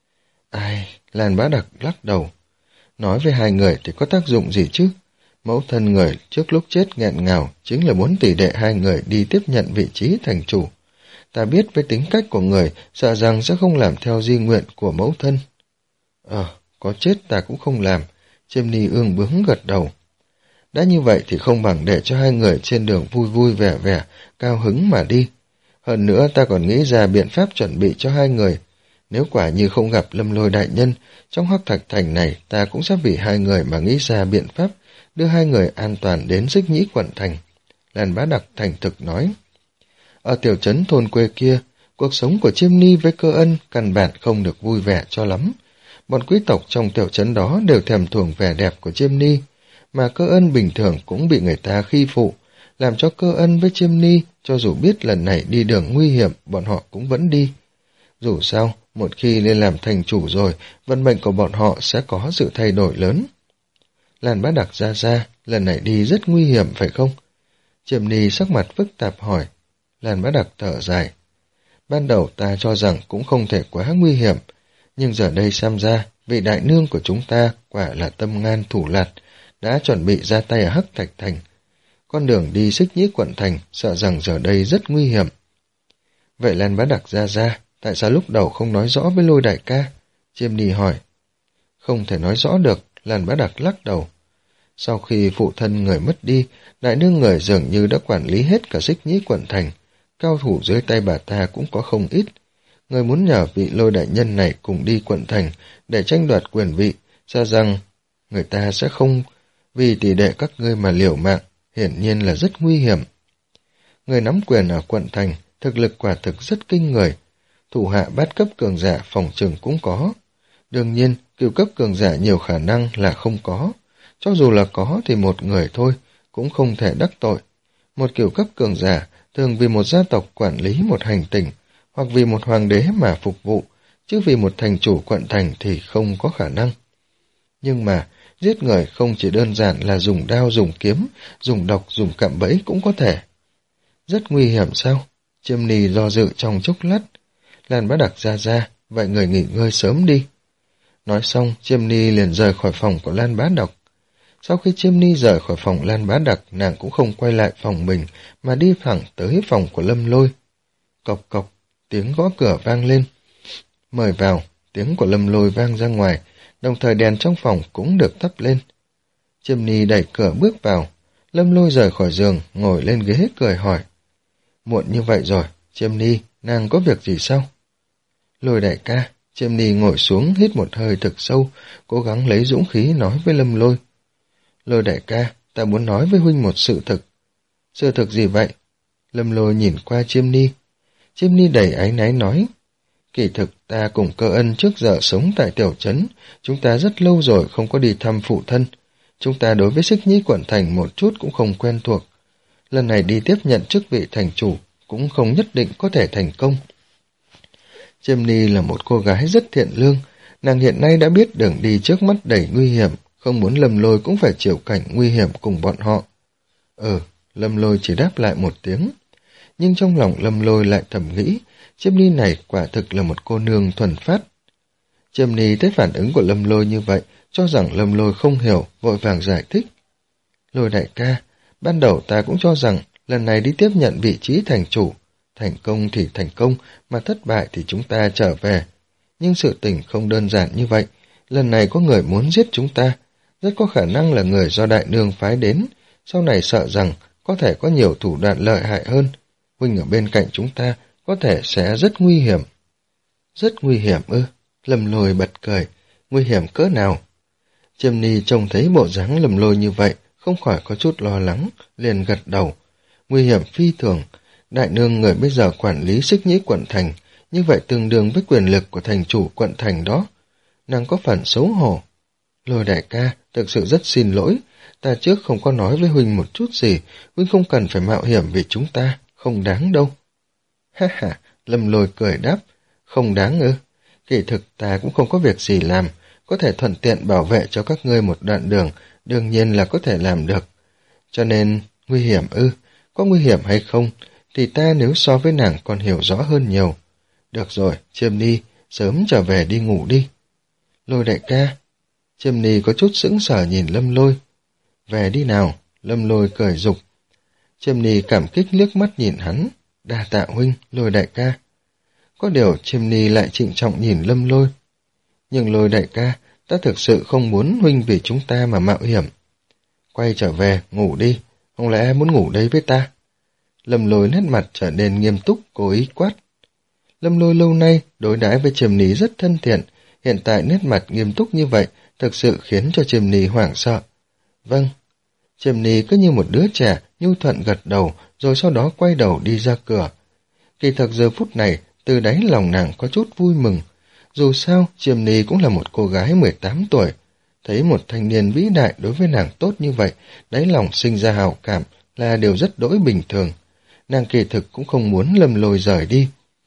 [SPEAKER 1] Ai, Lan Bá Đặc lắc đầu. Nói với hai người thì có tác dụng gì chứ? Mẫu thân người trước lúc chết nghẹn ngào chính là muốn tỷ đệ hai người đi tiếp nhận vị trí thành chủ. Ta biết với tính cách của người, sợ rằng sẽ không làm theo di nguyện của mẫu thân. Ờ, có chết ta cũng không làm. Chiêm Ni ương bướng gật đầu. Đã như vậy thì không bằng để cho hai người trên đường vui vui vẻ vẻ, cao hứng mà đi. Hơn nữa ta còn nghĩ ra biện pháp chuẩn bị cho hai người. Nếu quả như không gặp Lâm Lôi đại nhân, trong Hắc Thạch Thành này ta cũng sẽ vì hai người mà nghĩ ra biện pháp đưa hai người an toàn đến Xích Nhĩ quận thành. Lan Bá Đặc thành thực nói. Ở tiểu trấn thôn quê kia, cuộc sống của Chiêm Ni với Cơ Ân căn bản không được vui vẻ cho lắm. Bọn quý tộc trong tiểu trấn đó đều thèm thuồng vẻ đẹp của Chiêm Ni, mà Cơ Ân bình thường cũng bị người ta khi phụ, làm cho Cơ Ân với Chiêm Ni, cho dù biết lần này đi đường nguy hiểm, bọn họ cũng vẫn đi. Dù sao, một khi lên làm thành chủ rồi, vận mệnh của bọn họ sẽ có sự thay đổi lớn. Lan Bá Đặc ra ra, lần này đi rất nguy hiểm phải không? Chiêm Ni sắc mặt phức tạp hỏi. Lan Bá Đặc thở dài. Ban đầu ta cho rằng cũng không thể quá nguy hiểm, nhưng giờ đây xem ra, vị đại nương của chúng ta quả là tâm ngan thủ lạt, đã chuẩn bị ra tay ở Hắc Thạch Thành. Con đường đi Xích Nhĩ quận thành sợ rằng giờ đây rất nguy hiểm. Vậy Lan Bá Đặc ra ra, tại sao lúc đầu không nói rõ với Lôi đại ca? Chiêm Ni hỏi. Không thể nói rõ được, Lan Bá Đặc lắc đầu. Sau khi phụ thân người mất đi, đại nương người dường như đã quản lý hết cả Xích Nhĩ quận thành, cao thủ dưới tay bà ta cũng có không ít. Người muốn nhờ vị Lôi đại nhân này cùng đi quận thành để tranh đoạt quyền vị, cho rằng người ta sẽ không vì tỷ đệ các ngươi mà liều mạng, hiển nhiên là rất nguy hiểm. Người nắm quyền ở quận thành, thực lực quả thực rất kinh người, thủ hạ bát cấp cường giả phòng trừng cũng có. Đương nhiên, cửu cấp cường giả nhiều khả năng là không có, cho dù là có thì một người thôi, cũng không thể đắc tội. Một cửu cấp cường giả thường vì một gia tộc quản lý một hành tinh, hoặc vì một hoàng đế mà phục vụ, chứ vì một thành chủ quận thành thì không có khả năng. Nhưng mà, giết người không chỉ đơn giản là dùng đao dùng kiếm, dùng độc dùng cạm bẫy cũng có thể. Rất nguy hiểm sao? Chiêm Ni do dự trong chốc lát. Lan Bá Đặc ra ra, vậy người nghỉ ngơi sớm đi. Nói xong, Chiêm Ni liền rời khỏi phòng của Lan Bá Đặc. Sau khi Chiêm Ni rời khỏi phòng Lan Bá Đặc, nàng cũng không quay lại phòng mình, mà đi thẳng tới phòng của Lâm Lôi. Cộc cộc, tiếng gõ cửa vang lên. Mời vào, tiếng của Lâm Lôi vang ra ngoài, đồng thời đèn trong phòng cũng được thắp lên. Chiêm Ni đẩy cửa bước vào, Lâm Lôi rời khỏi giường, ngồi lên ghế cười hỏi. Muộn như vậy rồi, Chiêm Ni, nàng có việc gì sao? Lôi đại ca, Chiêm Ni ngồi xuống hít một hơi thực sâu, cố gắng lấy dũng khí nói với Lâm Lôi. Lôi đại ca, ta muốn nói với huynh một sự thực. Sự thực gì vậy? Lâm Lôi nhìn qua Chiêm Ni. Chiêm Ni đầy áy náy nói. Kỳ thực ta cùng Cơ Ân trước giờ sống tại tiểu trấn, chúng ta rất lâu rồi không có đi thăm phụ thân. Chúng ta đối với Xích Nhĩ quận thành một chút cũng không quen thuộc. Lần này đi tiếp nhận chức vị thành chủ, cũng không nhất định có thể thành công. Chiêm Ni là một cô gái rất thiện lương, nàng hiện nay đã biết đường đi trước mắt đầy nguy hiểm, không muốn Lâm Lôi cũng phải chịu cảnh nguy hiểm cùng bọn họ. Ừ, Lâm Lôi chỉ đáp lại một tiếng. Nhưng trong lòng Lâm Lôi lại thầm nghĩ, Chiêm Ni này quả thực là một cô nương thuần phát. Chiêm Ni thấy phản ứng của Lâm Lôi như vậy, cho rằng Lâm Lôi không hiểu, vội vàng giải thích. Lôi đại ca, ban đầu ta cũng cho rằng lần này đi tiếp nhận vị trí thành chủ, thành công thì thành công, mà thất bại thì chúng ta trở về. Nhưng sự tình không đơn giản như vậy, lần này có người muốn giết chúng ta, rất có khả năng là người do đại nương phái đến, sau này sợ rằng có thể có nhiều thủ đoạn lợi hại hơn. Huynh ở bên cạnh chúng ta có thể sẽ rất nguy hiểm. Rất nguy hiểm ư? Lâm Lôi bật cười. Nguy hiểm cỡ nào? Chiêm Ni trông thấy bộ dáng Lâm Lôi như vậy, không khỏi có chút lo lắng, liền gật đầu. Nguy hiểm phi thường. Đại nương người bây giờ quản lý Xích Nhĩ quận thành, như vậy tương đương với quyền lực của thành chủ quận thành đó. Nàng có phần xấu hổ. Lôi đại ca, thực sự rất xin lỗi. Ta trước không có nói với huynh một chút gì, huynh không cần phải mạo hiểm vì chúng ta, không đáng đâu. Ha ha, Lâm Lôi cười đáp, không đáng ư? Kỳ thực ta cũng không có việc gì làm, có thể thuận tiện bảo vệ cho các ngươi một đoạn đường, đương nhiên là có thể làm được. Cho nên, nguy hiểm ư? Có nguy hiểm hay không, thì ta nếu so với nàng còn hiểu rõ hơn nhiều. Được rồi, Chiêm Ni, sớm trở về đi ngủ đi. Lôi đại ca. Chiêm Ni có chút sững sờ nhìn Lâm Lôi. Về đi nào, Lâm Lôi cười dục. Chiêm Ni cảm kích liếc mắt nhìn hắn. Đa tạ huynh, Lôi đại ca. Có điều Chiêm Ni lại trịnh trọng nhìn Lâm Lôi. Nhưng Lôi đại ca, ta thực sự không muốn huynh vì chúng ta mà mạo hiểm. Quay trở về, ngủ đi, không lẽ muốn ngủ đây với ta? Lâm Lôi nét mặt trở nên nghiêm túc, cố ý quát. Lâm Lôi lâu nay đối đãi với Chiêm Ni rất thân thiện, hiện tại nét mặt nghiêm túc như vậy thực sự khiến cho Chiêm Ni hoảng sợ. Vâng. Chiêm Ni cứ như một đứa trẻ nhu thuận gật đầu, rồi sau đó quay đầu đi ra cửa. Kỳ thực giờ phút này, từ đáy lòng nàng có chút vui mừng. Dù sao, Chiêm Ni cũng là một cô gái mười tám tuổi. Thấy một thanh niên vĩ đại đối với nàng tốt như vậy, đáy lòng sinh ra hào cảm là điều rất đỗi bình thường. Nàng kỳ thực cũng không muốn Lâm Lôi rời đi.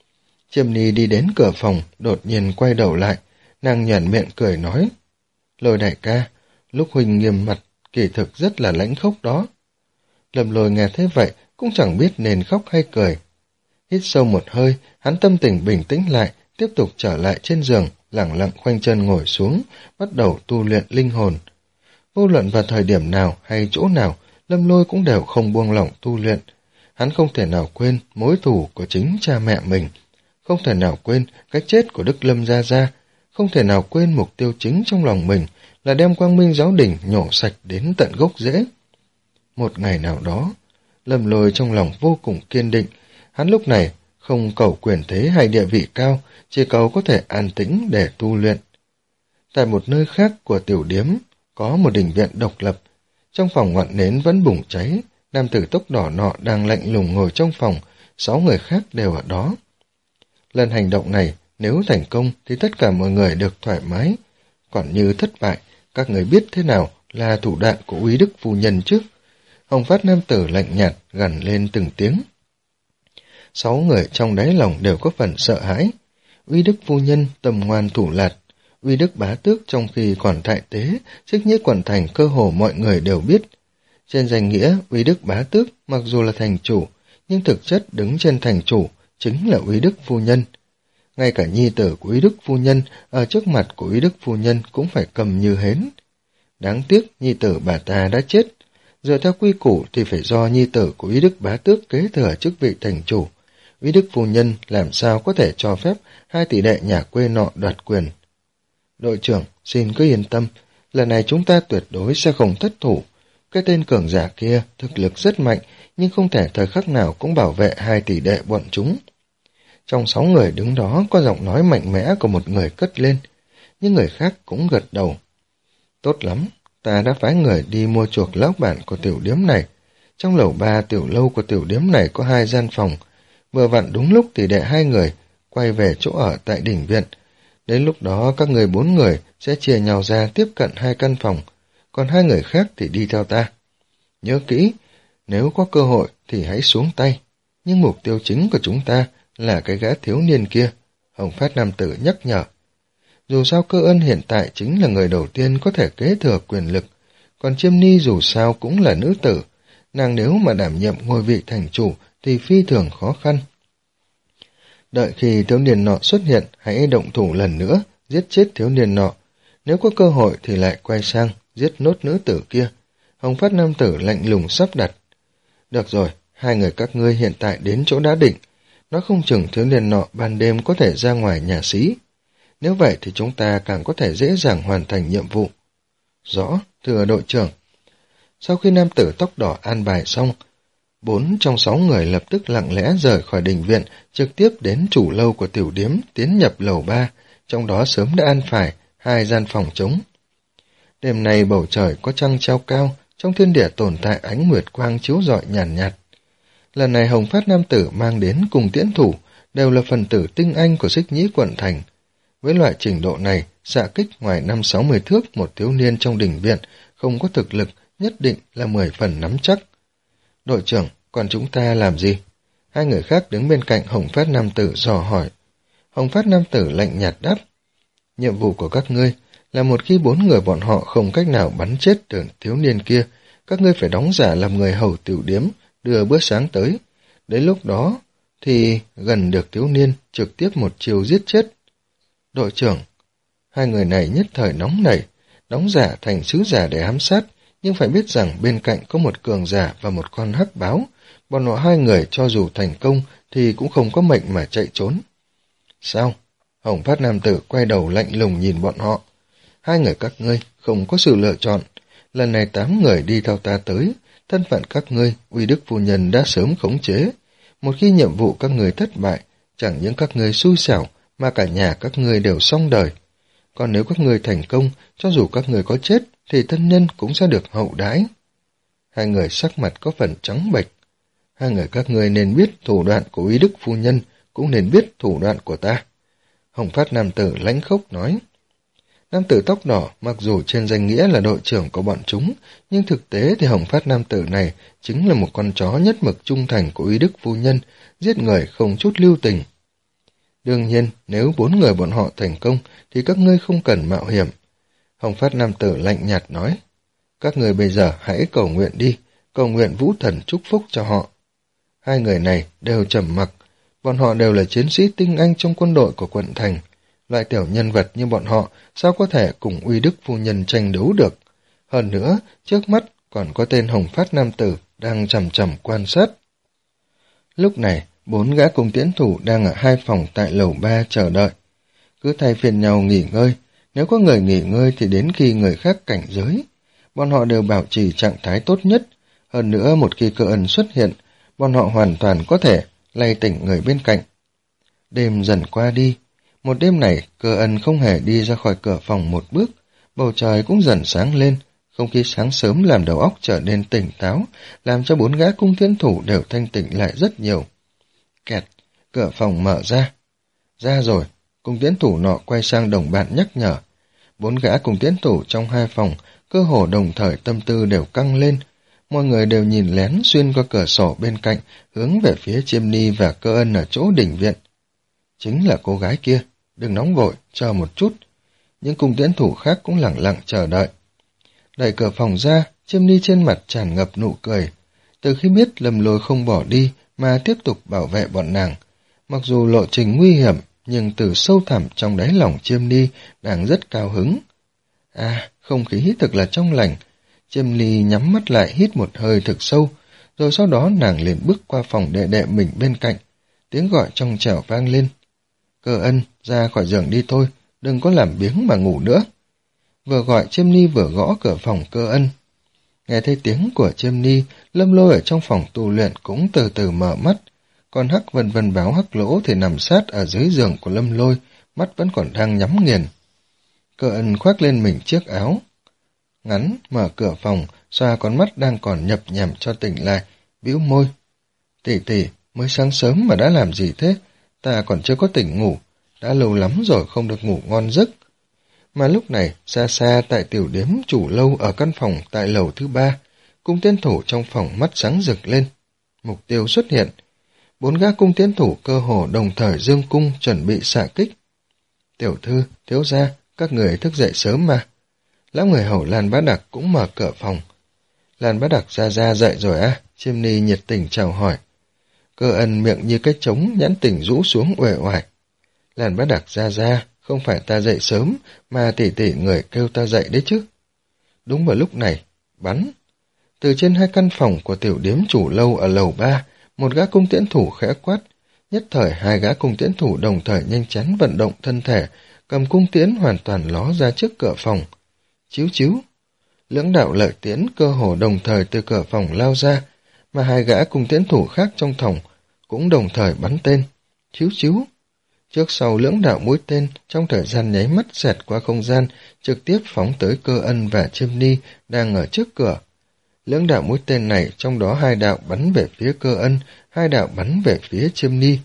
[SPEAKER 1] Chiêm Ni đi đến cửa phòng, đột nhiên quay đầu lại, nàng nhoẻn miệng cười nói. Lôi đại ca, lúc huynh nghiêm mặt, kỳ thực rất là lãnh khốc đó. Lâm Lôi nghe thế vậy, cũng chẳng biết nên khóc hay cười. Hít sâu một hơi, hắn tâm tình bình tĩnh lại, tiếp tục trở lại trên giường, lẳng lặng khoanh chân ngồi xuống, bắt đầu tu luyện linh hồn. Vô luận vào thời điểm nào hay chỗ nào, Lâm Lôi cũng đều không buông lỏng tu luyện. Hắn không thể nào quên mối thù của chính cha mẹ mình, không thể nào quên cái chết của Đức Lâm Gia Gia, không thể nào quên mục tiêu chính trong lòng mình là đem Quang Minh Giáo Đình nhổ sạch đến tận gốc rễ. Một ngày nào đó, Lâm Lôi trong lòng vô cùng kiên định, hắn lúc này không cầu quyền thế hay địa vị cao, chỉ cầu có thể an tĩnh để tu luyện. Tại một nơi khác của tiểu điếm, có một đình viện độc lập, trong phòng ngọn nến vẫn bùng cháy, nam tử tóc đỏ nọ đang lạnh lùng ngồi trong phòng, sáu người khác đều ở đó. Lần hành động này, nếu thành công thì tất cả mọi người được thoải mái, còn như thất bại, các người biết thế nào là thủ đoạn của Uy Đức phu nhân chứ? Hồng Phát nam tử lạnh nhạt gằn lên từng tiếng. Sáu người trong đáy lòng đều có phần sợ hãi. Uy Đức phu nhân tâm ngoan thủ lạt, Uy Đức bá tước trong khi còn tại tế, xích nhiếp quận thành cơ hồ mọi người đều biết. Trên danh nghĩa, Uy Đức bá tước mặc dù là thành chủ, nhưng thực chất đứng trên thành chủ chính là Uy Đức phu nhân. Ngay cả nhi tử của Uy Đức phu nhân ở trước mặt của Uy Đức phu nhân cũng phải cầm như hến. Đáng tiếc nhi tử bà ta đã chết. Dựa theo quy củ thì phải do nhi tử của Uy Đức bá tước kế thừa chức vị thành chủ. Uy Đức phu nhân làm sao có thể cho phép hai tỷ đệ nhà quê nọ đoạt quyền. Đội trưởng, xin cứ yên tâm, lần này chúng ta tuyệt đối sẽ không thất thủ. Cái tên cường giả kia thực lực rất mạnh, nhưng không thể thời khắc nào cũng bảo vệ hai tỷ đệ bọn chúng. Trong sáu người đứng đó có giọng nói mạnh mẽ của một người cất lên, nhưng người khác cũng gật đầu. Tốt lắm, ta đã phái người đi mua chuộc lão bản của tiểu điếm này. Trong lầu ba tiểu lâu của tiểu điếm này có hai gian phòng, vừa vặn đúng lúc tỷ đệ hai người quay về chỗ ở tại đỉnh viện. Đến lúc đó các người bốn người sẽ chia nhau ra tiếp cận hai căn phòng, còn hai người khác thì đi theo ta. Nhớ kỹ, nếu có cơ hội thì hãy xuống tay, nhưng mục tiêu chính của chúng ta là cái gã thiếu niên kia, Hồng Phát nam tử nhắc nhở. Dù sao Cơ Ân hiện tại chính là người đầu tiên có thể kế thừa quyền lực, còn Chiêm Ni dù sao cũng là nữ tử, nàng nếu mà đảm nhiệm ngôi vị thành chủ thì phi thường khó khăn. Đợi khi thiếu niên nọ xuất hiện, hãy động thủ lần nữa, giết chết thiếu niên nọ. Nếu có cơ hội thì lại quay sang, giết nốt nữ tử kia. Hồng Phát nam tử lạnh lùng sắp đặt. Được rồi, hai người các ngươi hiện tại đến chỗ đã định. Nó không chừng thiếu niên nọ ban đêm có thể ra ngoài nhà xí. Nếu vậy thì chúng ta càng có thể dễ dàng hoàn thành nhiệm vụ. Rõ, thưa đội trưởng. Sau khi nam tử tóc đỏ an bài xong, bốn trong sáu người lập tức lặng lẽ rời khỏi đình viện, trực tiếp đến chủ lâu của tiểu điếm, tiến nhập lầu ba, trong đó sớm đã an phải hai gian phòng trống. Đêm nay bầu trời có trăng treo cao, trong thiên địa tồn tại ánh nguyệt quang chiếu rọi nhàn nhạt, nhạt. Lần này Hồng Phát nam tử mang đến cùng tiễn thủ đều là phần tử tinh anh của Xích Nhĩ quận thành. Với loại trình độ này, xạ kích ngoài năm sáu mươi thước một thiếu niên trong đình viện không có thực lực nhất định là mười phần nắm chắc. Đội trưởng, còn chúng ta làm gì? Hai người khác đứng bên cạnh Hồng Phát nam tử dò hỏi. Hồng Phát nam tử lạnh nhạt đáp. Nhiệm vụ của các ngươi là một khi bốn người bọn họ không cách nào bắn chết được thiếu niên kia, các ngươi phải đóng giả làm người hầu tiểu điếm, đưa bữa sáng tới. Đến lúc đó thì gần được thiếu niên, trực tiếp một chiều giết chết. Đội trưởng, hai người này nhất thời nóng nảy, đóng giả thành sứ giả để ám sát, nhưng phải biết rằng bên cạnh có một cường giả và một con hắc báo, bọn họ hai người cho dù thành công thì cũng không có mệnh mà chạy trốn. Sao? Hồng Phát nam tử quay đầu lạnh lùng nhìn bọn họ. Hai người các ngươi không có sự lựa chọn, lần này tám người đi theo ta tới, thân phận các ngươi Uy Đức phu nhân đã sớm khống chế. Một khi nhiệm vụ các ngươi thất bại, chẳng những các ngươi xui xẻo mà cả nhà các ngươi đều xong đời. Còn nếu các ngươi thành công, cho dù các ngươi có chết thì thân nhân cũng sẽ được hậu đãi. Hai người sắc mặt có phần trắng bệch. Hai người các ngươi nên biết thủ đoạn của Uy Đức phu nhân, cũng nên biết thủ đoạn của ta. Hồng Phát nam tử lãnh khốc nói. Nam tử tóc đỏ mặc dù trên danh nghĩa là đội trưởng của bọn chúng, nhưng thực tế thì Hồng Phát nam tử này chính là một con chó nhất mực trung thành của Uy Đức phu nhân, giết người không chút lưu tình. Đương nhiên, nếu bốn người bọn họ thành công thì các ngươi không cần mạo hiểm. Hồng Phát nam tử lạnh nhạt nói. Các người bây giờ hãy cầu nguyện đi, cầu nguyện Vũ Thần chúc phúc cho họ. Hai người này đều trầm mặc, Bọn họ đều là chiến sĩ tinh anh trong quân đội của quận thành. Loại tiểu nhân vật như bọn họ sao có thể cùng uy đức phu nhân tranh đấu được. Hơn nữa, trước mắt còn có tên Hồng Phát nam tử đang chằm chằm quan sát. Lúc này, bốn gã cung tiễn thủ đang ở hai phòng tại lầu ba chờ đợi. Cứ thay phiên nhau nghỉ ngơi, nếu có người nghỉ ngơi thì đến khi người khác cảnh giới. Bọn họ đều bảo trì trạng thái tốt nhất. Hơn nữa, một khi cơ ân xuất hiện, bọn họ hoàn toàn có thể lay tỉnh người bên cạnh. Đêm dần qua đi. Một đêm này, cơ ân không hề đi ra khỏi cửa phòng một bước. Bầu trời cũng dần sáng lên. Không khí sáng sớm làm đầu óc trở nên tỉnh táo, làm cho bốn gã cung tiễn thủ đều thanh tỉnh lại rất nhiều. Kẹt, cửa phòng mở ra. Ra rồi, cung tiễn thủ nọ quay sang đồng bạn nhắc nhở. Bốn gã cung tiễn thủ trong hai phòng, cơ hồ đồng thời tâm tư đều căng lên. Mọi người đều nhìn lén xuyên qua cửa sổ bên cạnh, hướng về phía Chiêm Ni và Cơ Ân ở chỗ đỉnh viện. Chính là cô gái kia, đừng nóng vội, chờ một chút. Những cung tiễn thủ khác cũng lặng lặng chờ đợi. Đẩy cửa phòng ra, Chiêm Ni trên mặt tràn ngập nụ cười. Từ khi biết Lâm Lôi không bỏ đi mà tiếp tục bảo vệ bọn nàng, mặc dù lộ trình nguy hiểm, nhưng từ sâu thẳm trong đáy lòng Chiêm Ni đang rất cao hứng. À, không khí thật là trong lành. Chiêm Ni nhắm mắt lại hít một hơi thực sâu, rồi sau đó nàng liền bước qua phòng đệ đệ mình bên cạnh. Tiếng gọi trong trẻo vang lên. Cơ Ân, ra khỏi giường đi thôi, đừng có làm biếng mà ngủ nữa. Vừa gọi Chiêm Ni vừa gõ cửa phòng Cơ Ân. Nghe thấy tiếng của Chiêm Ni, Lâm Lôi ở trong phòng tu luyện cũng từ từ mở mắt. Còn Hắc Vân Vân báo Hắc Lỗ thì nằm sát ở dưới giường của Lâm Lôi, mắt vẫn còn đang nhắm nghiền. Cơ Ân khoác lên mình chiếc áo ngắn, mở cửa phòng, xoa con mắt đang còn nhập nhèm cho tỉnh lại, bĩu môi. Tỷ tỷ, mới sáng sớm mà đã làm gì thế? Ta còn chưa có tỉnh ngủ, đã lâu lắm rồi không được ngủ ngon giấc. Mà lúc này, xa xa tại tiểu điếm chủ lâu ở căn phòng tại lầu thứ ba, cung tiến thủ trong phòng mắt sáng rực lên. Mục tiêu xuất hiện. Bốn gã cung tiến thủ cơ hồ đồng thời dương cung chuẩn bị xạ kích. Tiểu thư, thiếu gia, các người thức dậy sớm mà. Lão người hầu Lan Bá Đặc cũng mở cửa phòng. Lan Bá Đặc ra ra dậy rồi à? Chiêm Ni nhiệt tình chào hỏi. Cơ Ân miệng như cái trống, nhãn tình rũ xuống uể oải. Lan Bá Đặc ra ra, không phải ta dậy sớm, mà tỷ tỷ người kêu ta dậy đấy chứ. Đúng vào lúc này, bắn. Từ trên hai căn phòng của tiểu điếm chủ lâu ở lầu ba, một gã cung tiễn thủ khẽ quát. Nhất thời hai gã cung tiễn thủ đồng thời nhanh chóng vận động thân thể, cầm cung tiễn hoàn toàn ló ra trước cửa phòng. Chíu chíu. Lưỡng đạo lợi tiễn cơ hồ đồng thời từ cửa phòng lao ra, mà hai gã cung tiễn thủ khác trong phòng cũng đồng thời bắn tên. Chíu chíu. Trước sau lưỡng đạo mũi tên trong thời gian nháy mắt xẹt qua không gian, trực tiếp phóng tới Cơ Ân và Chiêm Ni đang ở trước cửa. Lưỡng đạo mũi tên này, trong đó hai đạo bắn về phía Cơ Ân, hai đạo bắn về phía Chiêm Ni.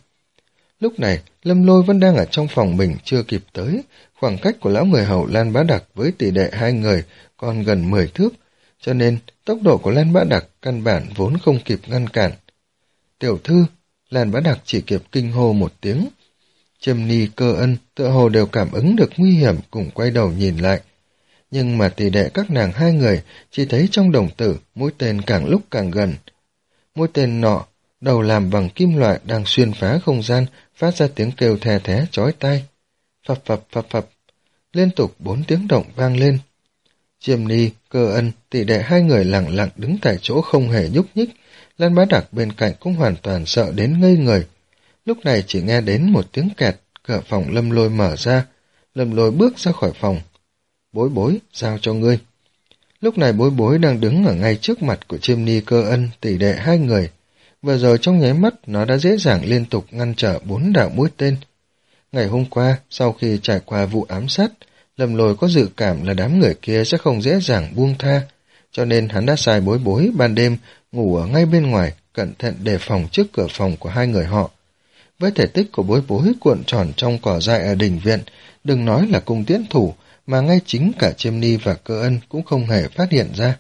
[SPEAKER 1] Lúc này, Lâm Lôi vẫn đang ở trong phòng mình chưa kịp tới, khoảng cách của lão người hầu Lan Bá Đặc với tỷ đệ hai người còn gần mười thước, cho nên tốc độ của Lan Bá Đặc căn bản vốn không kịp ngăn cản. Tiểu thư, Lan Bá Đặc chỉ kịp kinh hô một tiếng. Chiêm Ni, Cơ Ân tựa hồ đều cảm ứng được nguy hiểm cùng quay đầu nhìn lại. Nhưng mà tỷ đệ các nàng hai người chỉ thấy trong đồng tử mũi tên càng lúc càng gần. Mũi tên nọ, đầu làm bằng kim loại đang xuyên phá không gian, phát ra tiếng kêu the thé chói tai. Phập phập phập phập, liên tục bốn tiếng động vang lên. Chiêm Ni, Cơ Ân, tỷ đệ hai người lặng lặng đứng tại chỗ không hề nhúc nhích. Lan Bá Đặc bên cạnh cũng hoàn toàn sợ đến ngây người. Lúc này chỉ nghe đến một tiếng kẹt, cửa phòng Lâm Lôi mở ra. Lâm Lôi bước ra khỏi phòng. Bối bối, giao cho ngươi. Lúc này bối bối đang đứng ở ngay trước mặt của Chiêm Ni, Cơ Ân, tỷ đệ hai người. Vừa rồi trong nháy mắt nó đã dễ dàng liên tục ngăn trở bốn đạo mũi tên. Ngày hôm qua, sau khi trải qua vụ ám sát, Lâm Lôi có dự cảm là đám người kia sẽ không dễ dàng buông tha, cho nên hắn đã sai bối bối ban đêm ngủ ở ngay bên ngoài, cẩn thận đề phòng trước cửa phòng của hai người họ. Với thể tích của bối bối cuộn tròn trong cỏ dại ở đỉnh viện, đừng nói là cung tiễn thủ, mà ngay chính cả Chiêm Ni và Cơ Ân cũng không hề phát hiện ra.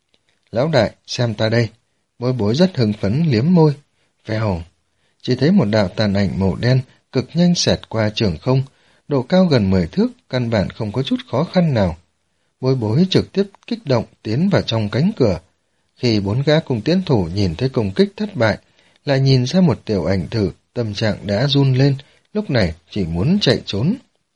[SPEAKER 1] Lão đại, xem ta đây. Bối bối rất hưng phấn liếm môi. Vèo. Chỉ thấy một đạo tàn ảnh màu đen cực nhanh xẹt qua trường không, độ cao gần mười thước, căn bản không có chút khó khăn nào. Bối bối trực tiếp kích động tiến vào trong cánh cửa. Khi bốn gã cung tiễn thủ nhìn thấy công kích thất bại, lại nhìn ra một tiểu ảnh thử tâm trạng đã run lên, lúc này chỉ muốn chạy trốn.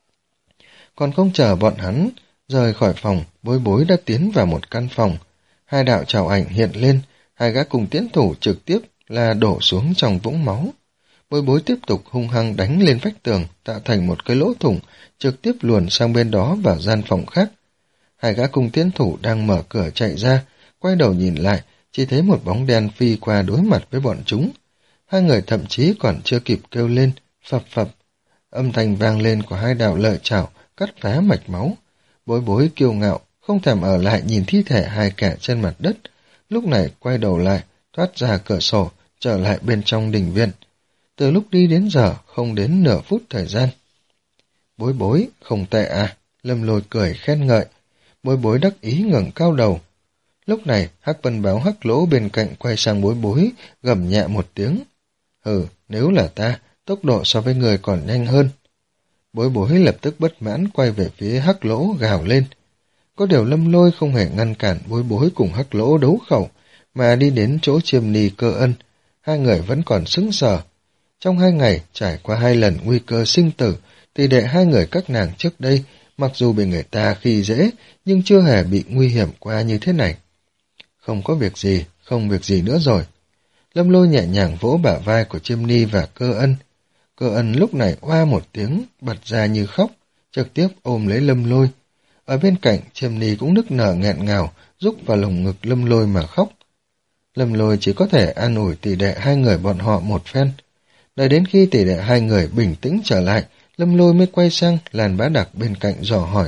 [SPEAKER 1] Còn không chờ bọn hắn rời khỏi phòng, Bối Bối đã tiến vào một căn phòng. Hai đạo trảo ảnh hiện lên, hai gã cùng tiến thủ trực tiếp là đổ xuống trong vũng máu. Bối Bối tiếp tục hung hăng đánh lên vách tường, tạo thành một cái lỗ thủng, trực tiếp luồn sang bên đó vào gian phòng khác. Hai gã cùng tiến thủ đang mở cửa chạy ra, quay đầu nhìn lại, chỉ thấy một bóng đen phi qua đối mặt với bọn chúng. Hai người thậm chí còn chưa kịp kêu lên, phập phập. Âm thanh vang lên của hai đạo lợi chảo, cắt phá mạch máu. Bối Bối kiêu ngạo, không thèm ở lại nhìn thi thể hai kẻ trên mặt đất. Lúc này quay đầu lại, thoát ra cửa sổ, trở lại bên trong đình viện. Từ lúc đi đến giờ, không đến nửa phút thời gian. Bối Bối, không tệ à, Lâm Lôi cười khen ngợi. Bối Bối đắc ý ngẩng cao đầu. Lúc này, Hắc Vân Báo Hắc Lỗ bên cạnh quay sang Bối Bối, gầm nhẹ một tiếng. Hừ, nếu là ta, tốc độ so với người còn nhanh hơn. Bối Bối lập tức bất mãn quay về phía Hắc Lỗ gào lên. Có điều Lâm Lôi không hề ngăn cản Bối Bối cùng Hắc Lỗ đấu khẩu, mà đi đến chỗ Chiêm Ni Cơ Ân. Hai người vẫn còn sững sờ. Trong hai ngày, trải qua hai lần nguy cơ sinh tử, tỷ đệ hai người các nàng trước đây, mặc dù bị người ta khi dễ, nhưng chưa hề bị nguy hiểm qua như thế này. Không có việc gì, không việc gì nữa rồi. Lâm Lôi nhẹ nhàng vỗ bả vai của Chiêm Ni và Cơ Ân. Cơ Ân lúc này oa một tiếng, bật ra như khóc, trực tiếp ôm lấy Lâm Lôi. Ở bên cạnh, Chiêm Ni cũng nức nở nghẹn ngào, rúc vào lồng ngực Lâm Lôi mà khóc. Lâm Lôi chỉ có thể an ủi tỷ đệ hai người bọn họ một phen. Đợi đến khi tỷ đệ hai người bình tĩnh trở lại, Lâm Lôi mới quay sang Lan Bá Đặc bên cạnh dò hỏi.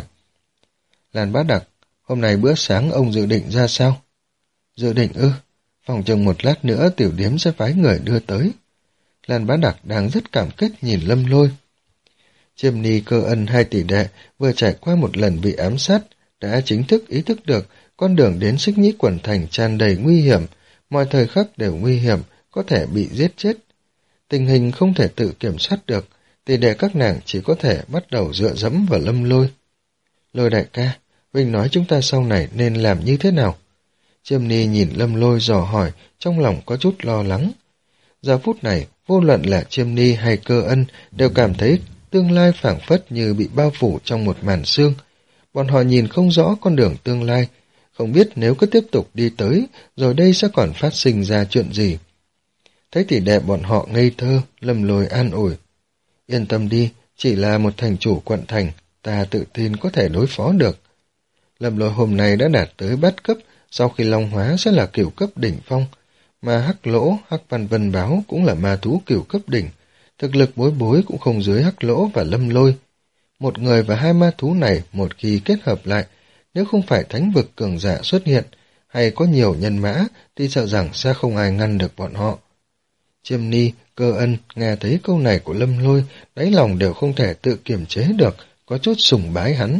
[SPEAKER 1] Lan Bá Đặc, hôm nay bữa sáng ông dự định ra sao? Dự định ư? Phòng chừng một lát nữa tiểu điếm sẽ phái người đưa tới. Lan Bá Đặc đang rất cảm kích nhìn Lâm Lôi. Chiêm Ni Cơ Ân hai tỷ đệ vừa trải qua một lần bị ám sát, đã chính thức ý thức được con đường đến Xích Nhĩ Quần Thành tràn đầy nguy hiểm, mọi thời khắc đều nguy hiểm, có thể bị giết chết. Tình hình không thể tự kiểm soát được, tỷ đệ các nàng chỉ có thể bắt đầu dựa dẫm vào Lâm Lôi. Lôi đại ca, Vinh nói chúng ta sau này nên làm như thế nào? Chiêm Ni nhìn Lâm Lôi dò hỏi, trong lòng có chút lo lắng. Giờ phút này, vô luận là Chiêm Ni hay Cơ Ân đều cảm thấy tương lai phảng phất như bị bao phủ trong một màn sương. Bọn họ nhìn không rõ con đường tương lai, không biết nếu cứ tiếp tục đi tới, rồi đây sẽ còn phát sinh ra chuyện gì. Thấy tỷ đệ bọn họ ngây thơ, Lâm Lôi an ủi. Yên tâm đi, chỉ là một thành chủ quận thành, ta tự tin có thể đối phó được. Lâm Lôi hôm nay đã đạt tới bát cấp, sau khi long hóa sẽ là cửu cấp đỉnh phong, mà Hắc Lỗ, Hắc Văn Vân Báo cũng là ma thú cửu cấp đỉnh. Thực lực Bối Bối cũng không dưới Hắc Lỗ và Lâm Lôi. Một người và hai ma thú này một khi kết hợp lại, nếu không phải thánh vực cường giả xuất hiện, hay có nhiều nhân mã, thì sợ rằng sẽ không ai ngăn được bọn họ. Chiêm Ni, Cơ Ân nghe thấy câu này của Lâm Lôi, đáy lòng đều không thể tự kiềm chế được, có chút sùng bái hắn.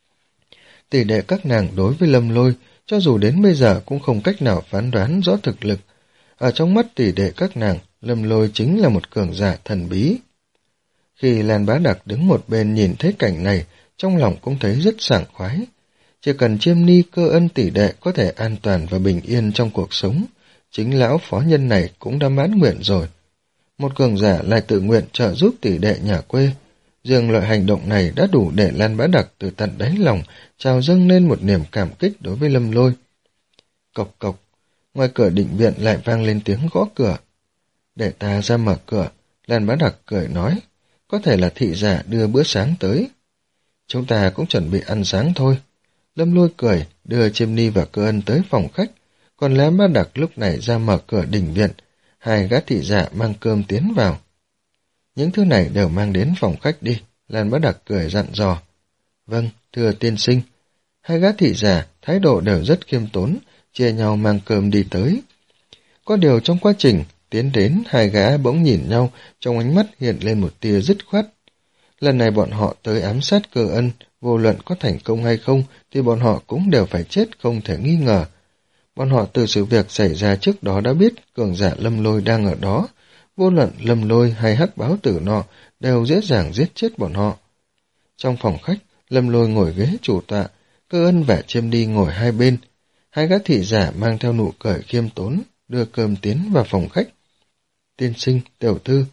[SPEAKER 1] Tỷ đệ các nàng đối với Lâm Lôi, cho dù đến bây giờ cũng không cách nào phán đoán rõ thực lực. Ở trong mắt tỷ đệ các nàng, Lâm Lôi chính là một cường giả thần bí. Khi Lan Bá Đặc đứng một bên nhìn thấy cảnh này, trong lòng cũng thấy rất sảng khoái. Chỉ cần Chiêm Ni, Cơ Ân tỷ đệ có thể an toàn và bình yên trong cuộc sống, chính lão phó nhân này cũng đã mãn nguyện rồi. Một cường giả lại tự nguyện trợ giúp tỷ đệ nhà quê. Riêng loại hành động này đã đủ để Lan Bá Đặc từ tận đáy lòng trào dâng lên một niềm cảm kích đối với Lâm Lôi. Cộc cộc, ngoài cửa định viện lại vang lên tiếng gõ cửa. Để ta ra mở cửa, Lan Bá Đặc cười nói, có thể là thị giả đưa bữa sáng tới. Chúng ta cũng chuẩn bị ăn sáng thôi. Lâm Lôi cười, đưa Chiêm Ni và Cơ Ân tới phòng khách, còn Lan Bá Đặc lúc này ra mở cửa đình viện, hai gã thị giả mang cơm tiến vào. Những thứ này đều mang đến phòng khách đi, Lan Bá Đặc cười dặn dò. Vâng, thưa tiên sinh. Hai gã thị giả, thái độ đều rất khiêm tốn, chia nhau mang cơm đi tới. Có điều trong quá trình tiến đến, hai gã bỗng nhìn nhau, trong ánh mắt hiện lên một tia dứt khoát. Lần này bọn họ tới ám sát Cơ Ân, vô luận có thành công hay không, thì bọn họ cũng đều phải chết không thể nghi ngờ. Bọn họ từ sự việc xảy ra trước đó đã biết cường giả Lâm Lôi đang ở đó, vô luận Lâm Lôi hay Hắc Báo Tử nọ đều dễ dàng giết chết bọn họ. Trong phòng khách, Lâm Lôi ngồi ghế chủ tọa, Cơ Ân và Chiêm Ni ngồi hai bên. Hai gã thị giả mang theo nụ cười khiêm tốn, đưa cơm tiến vào phòng khách. Tiên sinh, tiểu thư,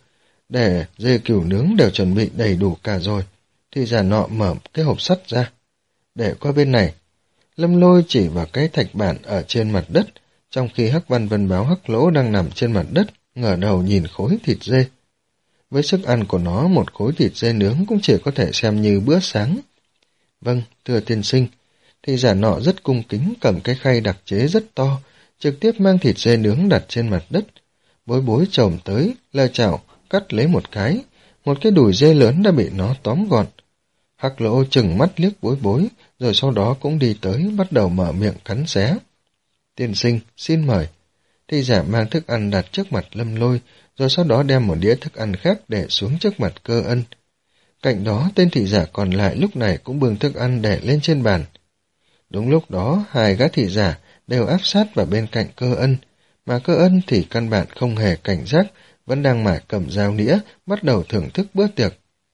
[SPEAKER 1] Để dê cừu nướng đều chuẩn bị đầy đủ cả rồi. Thị giả nọ mở cái hộp sắt ra. Để qua bên này. Lâm Lôi chỉ vào cái thạch bản ở trên mặt đất, trong khi Hắc Văn Vân Báo Hắc Lỗ đang nằm trên mặt đất, ngửa đầu nhìn khối thịt dê. Với sức ăn của nó, một khối thịt dê nướng cũng chỉ có thể xem như bữa sáng. Vâng, thưa tiên sinh. Thị giả nọ rất cung kính cầm cái khay đặc chế rất to, trực tiếp mang thịt dê nướng đặt trên mặt đất. Bối bối chồm tới, lơ chảo, cắt lấy một cái, một cái đùi dê lớn đã bị nó tóm gọn. Hắc Lỗ chừng mắt liếc bối bối, rồi sau đó cũng đi tới, bắt đầu mở miệng cắn xé. Tiên sinh, xin mời. Thị giả mang thức ăn đặt trước mặt Lâm Lôi, rồi sau đó đem một đĩa thức ăn khác để xuống trước mặt Cơ Ân. Cạnh đó, tên thị giả còn lại lúc này cũng bưng thức ăn để lên trên bàn. Đúng lúc đó, hai gã thị giả đều áp sát vào bên cạnh Cơ Ân, mà Cơ Ân thì căn bản không hề cảnh giác, vẫn đang mải cầm dao nĩa, bắt đầu thưởng thức bữa tiệc.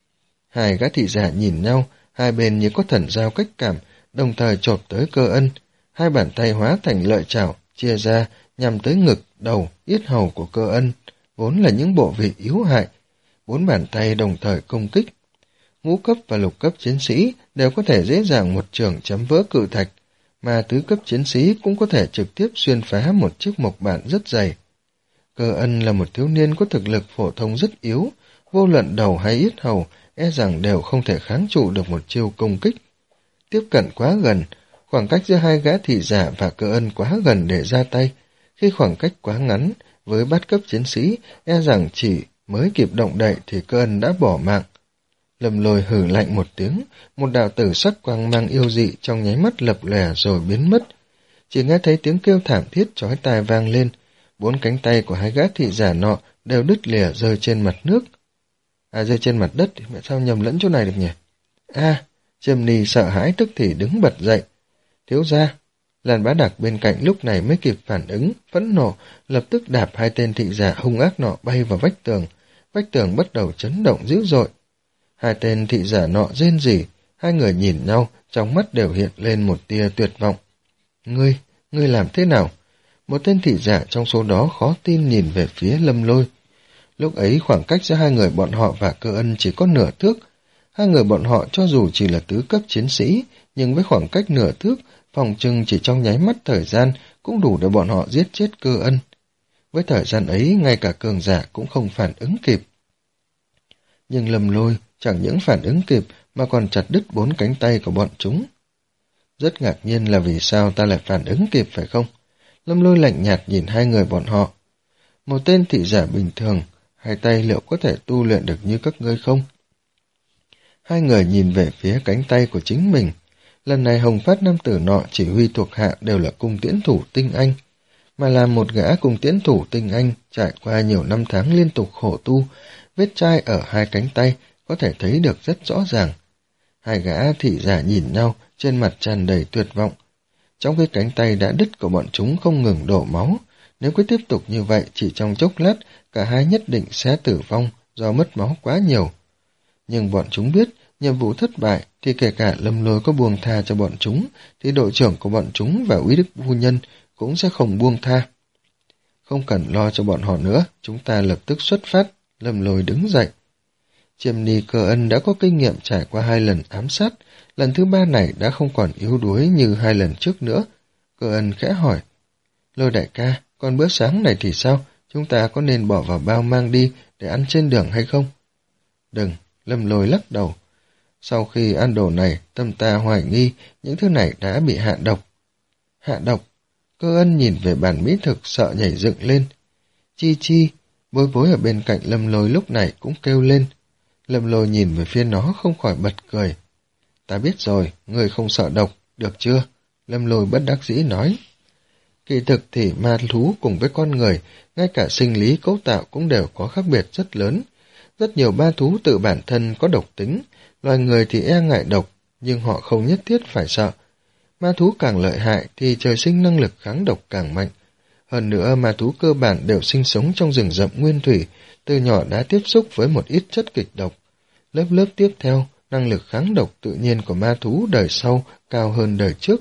[SPEAKER 1] Hai gã thị giả nhìn nhau, hai bên như có thần giao cách cảm, đồng thời chộp tới Cơ Ân. Hai bàn tay hóa thành lợi chảo, chia ra, nhằm tới ngực, đầu, yết hầu của Cơ Ân, vốn là những bộ vị yếu hại. Bốn bàn tay đồng thời công kích. Ngũ cấp và lục cấp chiến sĩ đều có thể dễ dàng một trường chấm vỡ cự thạch, mà tứ cấp chiến sĩ cũng có thể trực tiếp xuyên phá một chiếc mộc bản rất dày. Cơ Ân là một thiếu niên có thực lực phổ thông rất yếu, vô luận đầu hay yết hầu, e rằng đều không thể kháng trụ được một chiêu công kích. Tiếp cận quá gần, khoảng cách giữa hai gã thị giả và Cơ Ân quá gần để ra tay. Khi khoảng cách quá ngắn, với bát cấp chiến sĩ, e rằng chỉ mới kịp động đậy thì Cơ Ân đã bỏ mạng. Lâm Lôi hừ lạnh một tiếng, một đạo tử sắc quang mang yêu dị trong nháy mắt lập lòe rồi biến mất. Chỉ nghe thấy tiếng kêu thảm thiết chói tai vang lên, bốn cánh tay của hai gã thị giả nọ đều đứt lìa rơi trên mặt nước. À, rơi trên mặt đất thì mẹ sao nhầm lẫn chỗ này được nhỉ? À, Chiêm Ni sợ hãi tức thì đứng bật dậy. Thiếu gia, Lan Bá Đặc bên cạnh lúc này mới kịp phản ứng, phẫn nộ, lập tức đạp hai tên thị giả hung ác nọ bay vào vách tường. Vách tường bắt đầu chấn động dữ dội. Hai tên thị giả nọ rên rỉ, hai người nhìn nhau, trong mắt đều hiện lên một tia tuyệt vọng. Ngươi, ngươi làm thế nào? Một tên thị giả trong số đó khó tin nhìn về phía Lâm Lôi. Lúc ấy khoảng cách giữa hai người bọn họ và Cơ Ân chỉ có nửa thước. Hai người bọn họ cho dù chỉ là tứ cấp chiến sĩ, nhưng với khoảng cách nửa thước, phòng trừng chỉ trong nháy mắt thời gian cũng đủ để bọn họ giết chết Cơ Ân. Với thời gian ấy, ngay cả cường giả cũng không phản ứng kịp. Nhưng Lâm Lôi chẳng những phản ứng kịp mà còn chặt đứt bốn cánh tay của bọn chúng. Rất ngạc nhiên là vì sao ta lại phản ứng kịp phải không? Lâm Lôi lạnh nhạt nhìn hai người bọn họ. Một tên thị giả bình thường, hai tay liệu có thể tu luyện được như các ngươi không? Hai người nhìn về phía cánh tay của chính mình. Lần này Hồng Phát nam tử nọ chỉ huy thuộc hạ đều là cung tiễn thủ tinh anh, mà là một gã cung tiễn thủ tinh anh trải qua nhiều năm tháng liên tục khổ tu, vết chai ở hai cánh tay có thể thấy được rất rõ ràng. Hai gã thị giả nhìn nhau, trên mặt tràn đầy tuyệt vọng. Trong khi cánh tay đã đứt của bọn chúng không ngừng đổ máu, nếu cứ tiếp tục như vậy chỉ trong chốc lát, cả hai nhất định sẽ tử vong do mất máu quá nhiều. Nhưng bọn chúng biết, nhiệm vụ thất bại thì kể cả Lâm Lôi có buông tha cho bọn chúng, thì đội trưởng của bọn chúng và Úy Đức Phu Nhân cũng sẽ không buông tha. Không cần lo cho bọn họ nữa, chúng ta lập tức xuất phát. Lâm Lôi đứng dậy. Chiêm Ni Cơ Ân đã có kinh nghiệm trải qua hai lần ám sát, lần thứ ba này đã không còn yếu đuối như hai lần trước nữa. Cơ Ân khẽ hỏi, Lôi đại ca, còn bữa sáng này thì sao? Chúng ta có nên bỏ vào bao mang đi để ăn trên đường hay không? Đừng, Lâm Lôi lắc đầu. Sau khi ăn đồ này, tâm ta hoài nghi những thứ này đã bị hạ độc. Hạ độc? Cơ Ân nhìn về bàn mỹ thực sợ nhảy dựng lên. Chi chi, Bối Bối ở bên cạnh Lâm Lôi lúc này cũng kêu lên. Lâm Lôi nhìn về phía nó không khỏi bật cười. Ta biết rồi, người không sợ độc, được chưa? Lâm Lôi bất đắc dĩ nói. Kỳ thực thì ma thú cùng với con người, ngay cả sinh lý cấu tạo cũng đều có khác biệt rất lớn. Rất nhiều ma thú tự bản thân có độc tính, loài người thì e ngại độc, nhưng họ không nhất thiết phải sợ. Ma thú càng lợi hại thì trời sinh năng lực kháng độc càng mạnh. Hơn nữa ma thú cơ bản đều sinh sống trong rừng rậm nguyên thủy, từ nhỏ đã tiếp xúc với một ít chất kịch độc. Lớp lớp tiếp theo, năng lực kháng độc tự nhiên của ma thú đời sau cao hơn đời trước.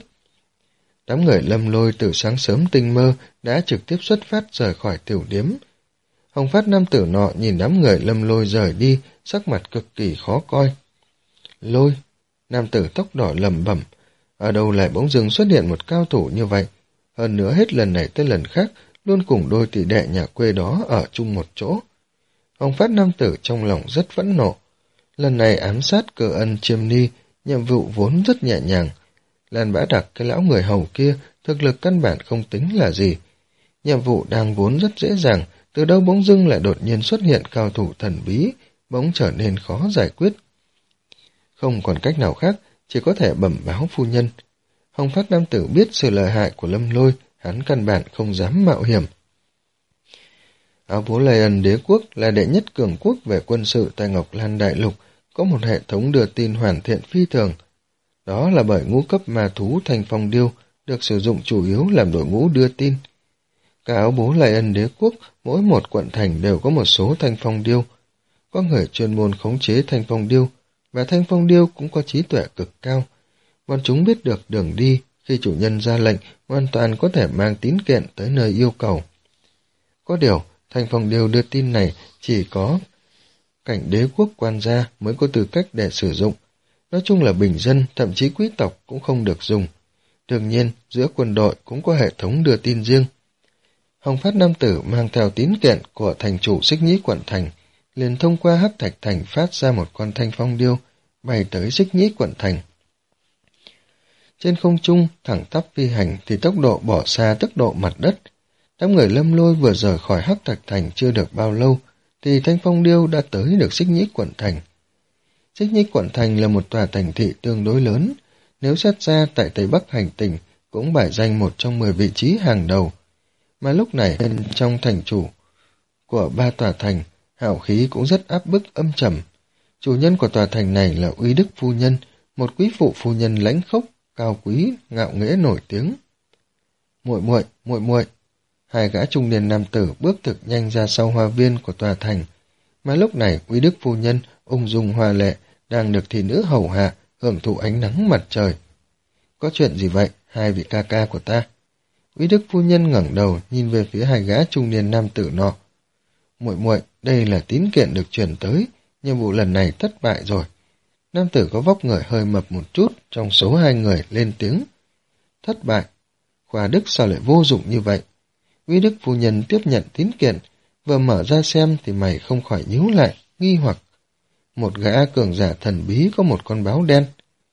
[SPEAKER 1] Đám người Lâm Lôi từ sáng sớm tinh mơ đã trực tiếp xuất phát rời khỏi tiểu điếm. Hồng phát nam tử nọ nhìn đám người Lâm Lôi rời đi, sắc mặt cực kỳ khó coi. Lôi, nam tử tóc đỏ lẩm bẩm, ở đâu lại bỗng dưng xuất hiện một cao thủ như vậy? Hơn nữa hết lần này tới lần khác, luôn cùng đôi tỷ đệ nhà quê đó ở chung một chỗ. Hồng phát nam tử trong lòng rất phẫn nộ. Lần này ám sát Cơ Ân Chiêm Ni, nhiệm vụ vốn rất nhẹ nhàng. Lan Bã Đặc, cái lão người hầu kia, thực lực căn bản không tính là gì. Nhiệm vụ đang vốn rất dễ dàng, từ đâu bỗng dưng lại đột nhiên xuất hiện cao thủ thần bí, bỗng trở nên khó giải quyết. Không còn cách nào khác, chỉ có thể bẩm báo phu nhân. Hồng phát nam tử biết sự lợi hại của Lâm Lôi, hắn căn bản không dám mạo hiểm. Áo bố Lê Ân đế quốc là đệ nhất cường quốc về quân sự tại Ngọc Lan Đại Lục, có một hệ thống đưa tin hoàn thiện phi thường. Đó là bởi ngũ cấp ma thú Thanh Phong Điêu được sử dụng chủ yếu làm đội ngũ đưa tin. Cả áo bố Lê Ân đế quốc, mỗi một quận thành đều có một số Thanh Phong Điêu. Có người chuyên môn khống chế Thanh Phong Điêu, và Thanh Phong Điêu cũng có trí tuệ cực cao. Bọn chúng biết được đường đi, khi chủ nhân ra lệnh, hoàn toàn có thể mang tín kiện tới nơi yêu cầu. Có điều, Thanh Phong Điêu đưa tin này chỉ có cảnh đế quốc quan gia mới có tư cách để sử dụng. Nói chung là bình dân, thậm chí quý tộc cũng không được dùng. Đương nhiên, giữa quân đội cũng có hệ thống đưa tin riêng. Hồng phát nam tử mang theo tín kiện của thành chủ Xích Nhĩ quận thành, liền thông qua Hắc Thạch thành phát ra một con Thanh Phong Điêu, bay tới Xích Nhĩ quận thành. Trên không trung, thẳng tắp phi hành thì tốc độ bỏ xa tốc độ mặt đất. Đám người Lâm Lôi vừa rời khỏi Hắc Thạch thành chưa được bao lâu, thì Thanh Phong Điêu đã tới được Xích Nhĩ quận thành. Xích Nhĩ quận thành là một tòa thành thị tương đối lớn, nếu xét ra tại Tây Bắc hành tinh cũng bài danh một trong mười vị trí hàng đầu. Mà lúc này bên trong thành chủ của ba tòa thành, hào khí cũng rất áp bức âm trầm. Chủ nhân của tòa thành này là Uy Đức phu nhân, một quý phụ phu nhân lãnh khốc, cao quý, ngạo nghễ nổi tiếng. Muội muội, muội muội. Hai gã trung niên nam tử bước thực nhanh ra sau hoa viên của tòa thành, mà lúc này Uy Đức phu nhân ung dung hoa lệ đang được thị nữ hầu hạ, hưởng thụ ánh nắng mặt trời. Có chuyện gì vậy, hai vị ca ca của ta? Uy Đức phu nhân ngẩng đầu nhìn về phía hai gã trung niên nam tử nọ. Muội muội, đây là tín kiện được truyền tới, nhiệm vụ lần này thất bại rồi. Nam tử có vóc người hơi mập một chút, trong số hai người lên tiếng. Thất bại? Khoa Đức sao lại vô dụng như vậy? Uy Đức phu nhân tiếp nhận tín kiện, vừa mở ra xem thì mày không khỏi nhíu lại, nghi hoặc. Một gã cường giả thần bí có một con báo đen.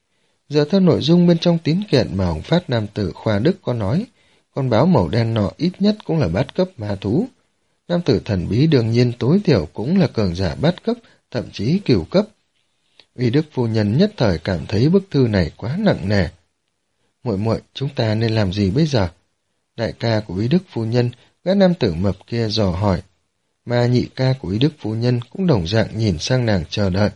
[SPEAKER 1] Giờ theo nội dung bên trong tín kiện mà Hồng phát nam tử Khoa Đức có nói, con báo màu đen nọ ít nhất cũng là bát cấp ma thú. Nam tử thần bí đương nhiên tối thiểu cũng là cường giả bát cấp, thậm chí cửu cấp. Uy Đức phu nhân nhất thời cảm thấy bức thư này quá nặng nề. Muội muội, chúng ta nên làm gì bây giờ? Đại ca của Uy Đức phu nhân, gã nam tử mập kia dò hỏi, mà nhị ca của Uy Đức phu nhân cũng đồng dạng nhìn sang nàng chờ đợi.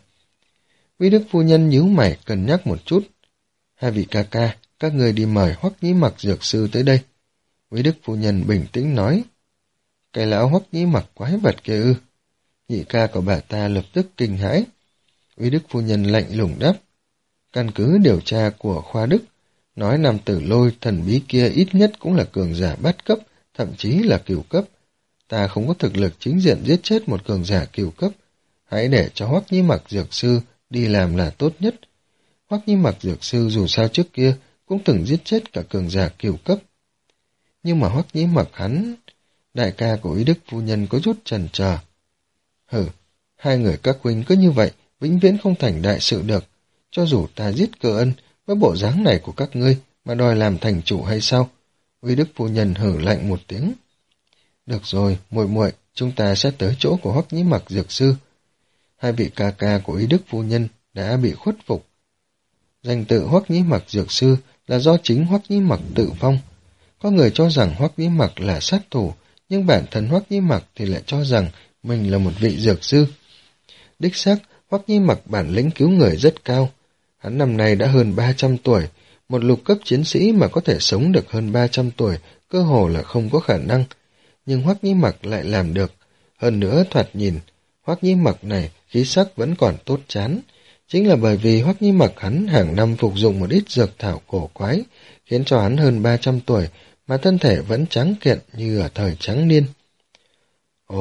[SPEAKER 1] Uy Đức phu nhân nhíu mày cân nhắc một chút. Hai vị ca ca, các người đi mời Hoắc Nhĩ Mặc dược sư tới đây. Uy Đức phu nhân bình tĩnh nói. Cái lão Hoắc Nhĩ Mặc quái vật kia ư? Nhị ca của bà ta lập tức kinh hãi. Uy Đức phu nhân lạnh lùng đáp. Căn cứ điều tra của Khoa Đức, nói nam tử Lôi thần bí kia ít nhất cũng là cường giả bát cấp, thậm chí là cửu cấp. Ta không có thực lực chính diện giết chết một cường giả cửu cấp. Hãy để cho Hoắc Nhĩ Mặc dược sư đi làm là tốt nhất. Hoắc Nhĩ Mặc dược sư dù sao trước kia cũng từng giết chết cả cường giả cửu cấp. Nhưng mà Hoắc Nhĩ Mặc hắn, đại ca của Uy Đức phu nhân có chút chần chờ. Hừ, hai người các huynh cứ như vậy, vĩnh viễn không thành đại sự được. Cho dù ta giết Cơ Ân, với bộ dáng này của các ngươi mà đòi làm thành chủ hay sao? Uy Đức phu nhân hử lạnh một tiếng. Được rồi, muội muội, chúng ta sẽ tới chỗ của Hoắc Nhĩ Mặc dược sư. Hai vị ca ca của Uy Đức phu nhân đã bị khuất phục. Danh tự Hoắc Nhĩ Mặc dược sư là do chính Hoắc Nhĩ Mặc tự phong. Có người cho rằng Hoắc Nhĩ Mặc là sát thủ, nhưng bản thân Hoắc Nhĩ Mặc thì lại cho rằng mình là một vị dược sư. Đích xác, Hoắc Nhĩ Mặc bản lĩnh cứu người rất cao. Hắn năm nay đã hơn ba trăm tuổi, một lục cấp chiến sĩ mà có thể sống được hơn ba trăm tuổi, cơ hồ là không có khả năng. Nhưng Hoắc Nhĩ Mặc lại làm được. Hơn nữa thoạt nhìn, Hoắc Nhĩ Mặc này khí sắc vẫn còn tốt chán. Chính là bởi vì Hoắc Nhĩ Mặc hắn hàng năm phục dụng một ít dược thảo cổ quái, khiến cho hắn hơn ba trăm tuổi, mà thân thể vẫn trắng kiện như ở thời trắng niên. Ồ,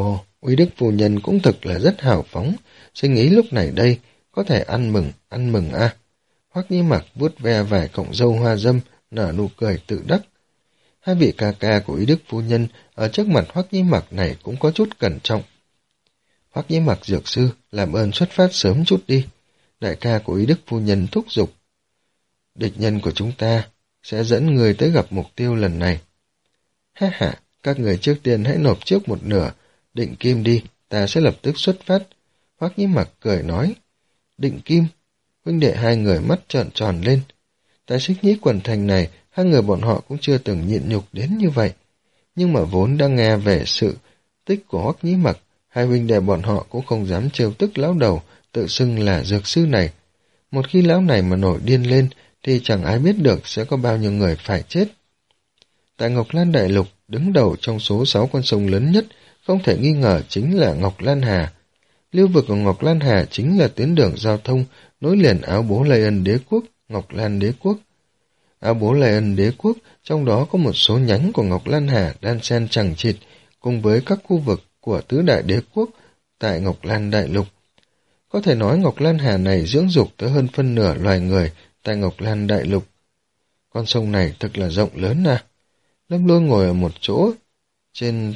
[SPEAKER 1] Uy Đức phu nhân cũng thực là rất hào phóng, sinh ý lúc này đây, có thể ăn mừng, ăn mừng a. Hoắc Nhĩ Mặc vuốt ve vài cọng râu hoa dâm, nở nụ cười tự đắc. Hai vị ca ca của Uy Đức phu nhân ở trước mặt Hoắc Nhĩ Mặc này cũng có chút cẩn trọng. Hoắc Nhĩ Mặc dược sư, làm ơn xuất phát sớm chút đi. Đại ca của Uy Đức phu nhân thúc giục. Địch nhân của chúng ta sẽ dẫn người tới gặp mục tiêu lần này. Ha ha, các người trước tiên hãy nộp trước một nửa, định kim đi, ta sẽ lập tức xuất phát. Hoắc Nhĩ Mặc cười nói. Định kim? Huynh đệ hai người mắt trợn tròn lên. Tại Xích Nhĩ Quần Thành này, hai người bọn họ cũng chưa từng nhịn nhục đến như vậy. Nhưng mà vốn đang nghe về sự tích của Hoắc Nhĩ Mặc, hai huynh đệ bọn họ cũng không dám trêu tức lão đầu, tự xưng là dược sư này. Một khi lão này mà nổi điên lên, thì chẳng ai biết được sẽ có bao nhiêu người phải chết. Tại Ngọc Lan Đại Lục, đứng đầu trong số sáu con sông lớn nhất, không thể nghi ngờ chính là Ngọc Lan Hà. Lưu vực của Ngọc Lan Hà chính là tuyến đường giao thông nối liền Áo Bố Lây Ân Đế Quốc, Ngọc Lan Đế Quốc. Áo Bố Lây Ân Đế Quốc, trong đó có một số nhánh của Ngọc Lan Hà đan xen chằng chịt, cùng với các khu vực của tứ đại đế quốc tại Ngọc Lan Đại Lục. Có thể nói Ngọc Lan Hà này dưỡng dục tới hơn phân nửa loài người tại Ngọc Lan Đại Lục. Con sông này thật là rộng lớn à. Lâm Lôi ngồi ở một chỗ trên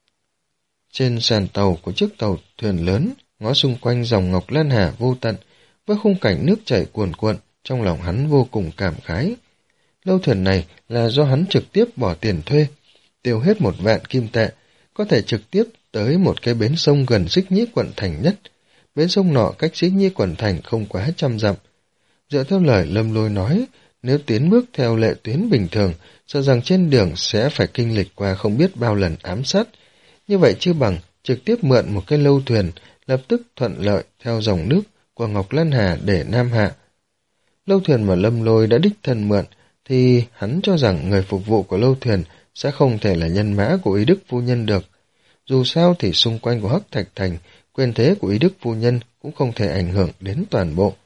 [SPEAKER 1] trên sàn tàu của chiếc tàu thuyền lớn, ngó xung quanh dòng Ngọc Lan Hà vô tận, với khung cảnh nước chảy cuồn cuộn, trong lòng hắn vô cùng cảm khái. Lâu thuyền này là do hắn trực tiếp bỏ tiền thuê, tiêu hết một vạn kim tệ, có thể trực tiếp tới một cái bến sông gần Xích Nhĩ Quận Thành nhất. Bến sông nọ cách Xích Nhĩ Quận Thành không quá trăm dặm. Dựa theo lời Lâm Lôi nói, nếu tiến bước theo lệ tuyến bình thường, sợ rằng trên đường sẽ phải kinh lịch qua không biết bao lần ám sát. Như vậy chứ bằng trực tiếp mượn một cái lâu thuyền, lập tức thuận lợi theo dòng nước của Ngọc Lan Hà để Nam Hạ. Lâu thuyền mà Lâm Lôi đã đích thân mượn, thì hắn cho rằng người phục vụ của lâu thuyền sẽ không thể là nhân mã của Ý Đức phu nhân được. Dù sao thì xung quanh của Hắc Thạch Thành, quyền thế của Ý Đức phu nhân cũng không thể ảnh hưởng đến toàn bộ.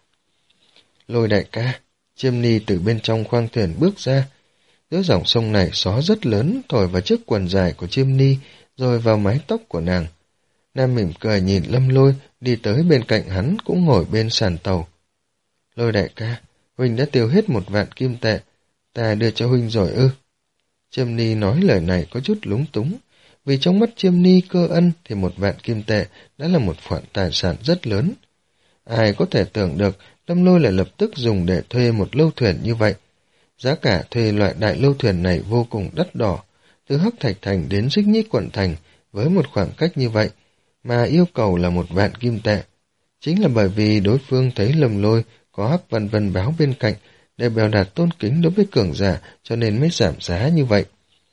[SPEAKER 1] Lôi đại ca, Chiêm Ni từ bên trong khoang thuyền bước ra. Giữa dòng sông này gió rất lớn thổi vào chiếc quần dài của Chiêm Ni, rồi vào mái tóc của nàng. Nam mỉm cười nhìn Lâm Lôi, đi tới bên cạnh hắn cũng ngồi bên sàn tàu. Lôi đại ca, huynh đã tiêu hết một vạn kim tệ, ta đưa cho huynh rồi ư? Chiêm Ni nói lời này có chút lúng túng, vì trong mắt Chiêm Ni cơ ân thì một vạn kim tệ đã là một khoản tài sản rất lớn. Ai có thể tưởng được Lâm Lôi lại lập tức dùng để thuê một lâu thuyền như vậy. Giá cả thuê loại đại lâu thuyền này vô cùng đắt đỏ, từ Hắc Thạch Thành đến Xích Nhĩ Quận Thành với một khoảng cách như vậy, mà yêu cầu là một vạn kim tệ. Chính là bởi vì đối phương thấy Lâm Lôi có Hắc Vân Vân báo bên cạnh để bèo đạt tôn kính đối với cường giả, cho nên mới giảm giá như vậy.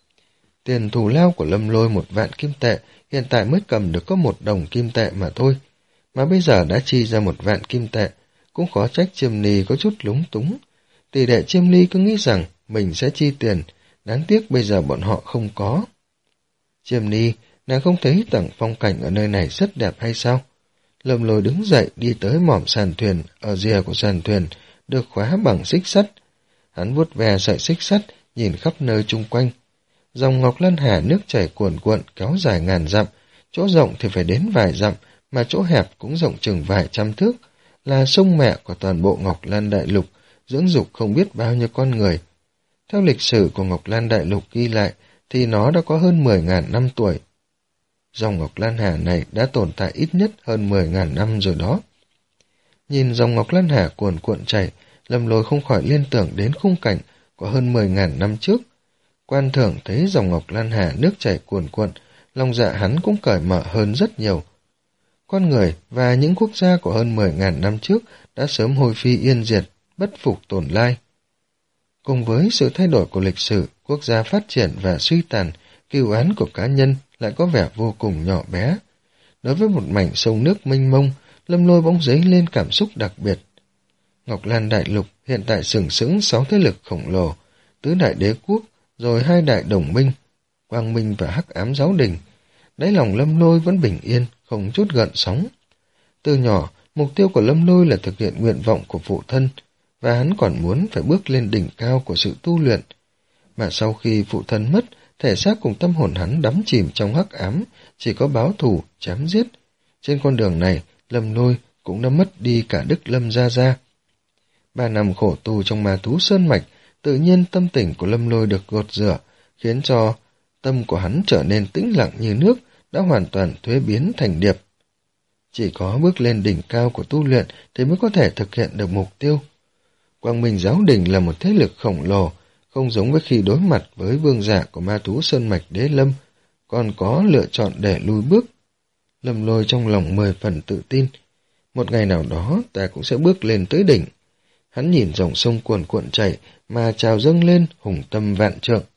[SPEAKER 1] Tiền thù lao của Lâm Lôi một vạn kim tệ hiện tại mới cầm được có một đồng kim tệ mà thôi, mà bây giờ đã chi ra một vạn kim tệ, cũng khó trách Chiêm Ni có chút lúng túng. Tỷ đệ Chiêm Ni cứ nghĩ rằng mình sẽ chi tiền, đáng tiếc bây giờ bọn họ không có. Chiêm Ni, nàng không thấy tầng phong cảnh ở nơi này rất đẹp hay sao? Lâm Lôi đứng dậy đi tới mỏm sàn thuyền, ở rìa của sàn thuyền được khóa bằng xích sắt. Hắn vuốt ve sợi xích sắt, nhìn khắp nơi chung quanh. Dòng Ngọc Lan Hà nước chảy cuồn cuộn kéo dài ngàn dặm, chỗ rộng thì phải đến vài dặm, mà chỗ hẹp cũng rộng chừng vài trăm thước, là sông mẹ của toàn bộ Ngọc Lan Đại Lục, dưỡng dục không biết bao nhiêu con người. Theo lịch sử của Ngọc Lan Đại Lục ghi lại, thì nó đã có hơn mười ngàn năm tuổi. Dòng Ngọc Lan Hà này đã tồn tại ít nhất hơn mười ngàn năm rồi đó. Nhìn dòng Ngọc Lan Hà cuồn cuộn chảy, Lâm Lôi không khỏi liên tưởng đến khung cảnh của hơn mười ngàn năm trước. Quan Thưởng thấy dòng Ngọc Lan Hà nước chảy cuồn cuộn, lòng dạ hắn cũng cởi mở hơn rất nhiều. Con người và những quốc gia của hơn mười ngàn năm trước đã sớm hôi phi yên diệt, bất phục tồn lai. Cùng với sự thay đổi của lịch sử, quốc gia phát triển và suy tàn, cừu án của cá nhân lại có vẻ vô cùng nhỏ bé. Đối với một mảnh sông nước mênh mông, Lâm Lôi bỗng dấy lên cảm xúc đặc biệt. Ngọc Lan Đại Lục hiện tại sừng sững sáu thế lực khổng lồ, tứ đại đế quốc, rồi hai đại đồng minh, Quang Minh và Hắc Ám Giáo Đình. Đáy lòng Lâm Lôi vẫn bình yên, không chút gợn sóng. Từ nhỏ, mục tiêu của Lâm Lôi là thực hiện nguyện vọng của phụ thân, và hắn còn muốn phải bước lên đỉnh cao của sự tu luyện. Mà sau khi phụ thân mất, thể xác cùng tâm hồn hắn đắm chìm trong hắc ám, chỉ có báo thù, chém giết. Trên con đường này, Lâm Lôi cũng đã mất đi cả Đức Lâm Gia Gia. Ba năm khổ tù trong ma thú sơn mạch, tự nhiên tâm tình của Lâm Lôi được gột rửa, khiến cho tâm của hắn trở nên tĩnh lặng như nước, đã hoàn toàn thuế biến thành điệp. Chỉ có bước lên đỉnh cao của tu luyện thì mới có thể thực hiện được mục tiêu. Quang Minh Giáo Đình là một thế lực khổng lồ, không giống với khi đối mặt với vương giả của ma thú sơn mạch Đế Lâm, còn có lựa chọn để lùi bước. Lâm Lôi trong lòng mười phần tự tin, một ngày nào đó ta cũng sẽ bước lên tới đỉnh. Hắn nhìn dòng sông cuồn cuộn chảy mà trào dâng lên hùng tâm vạn trượng.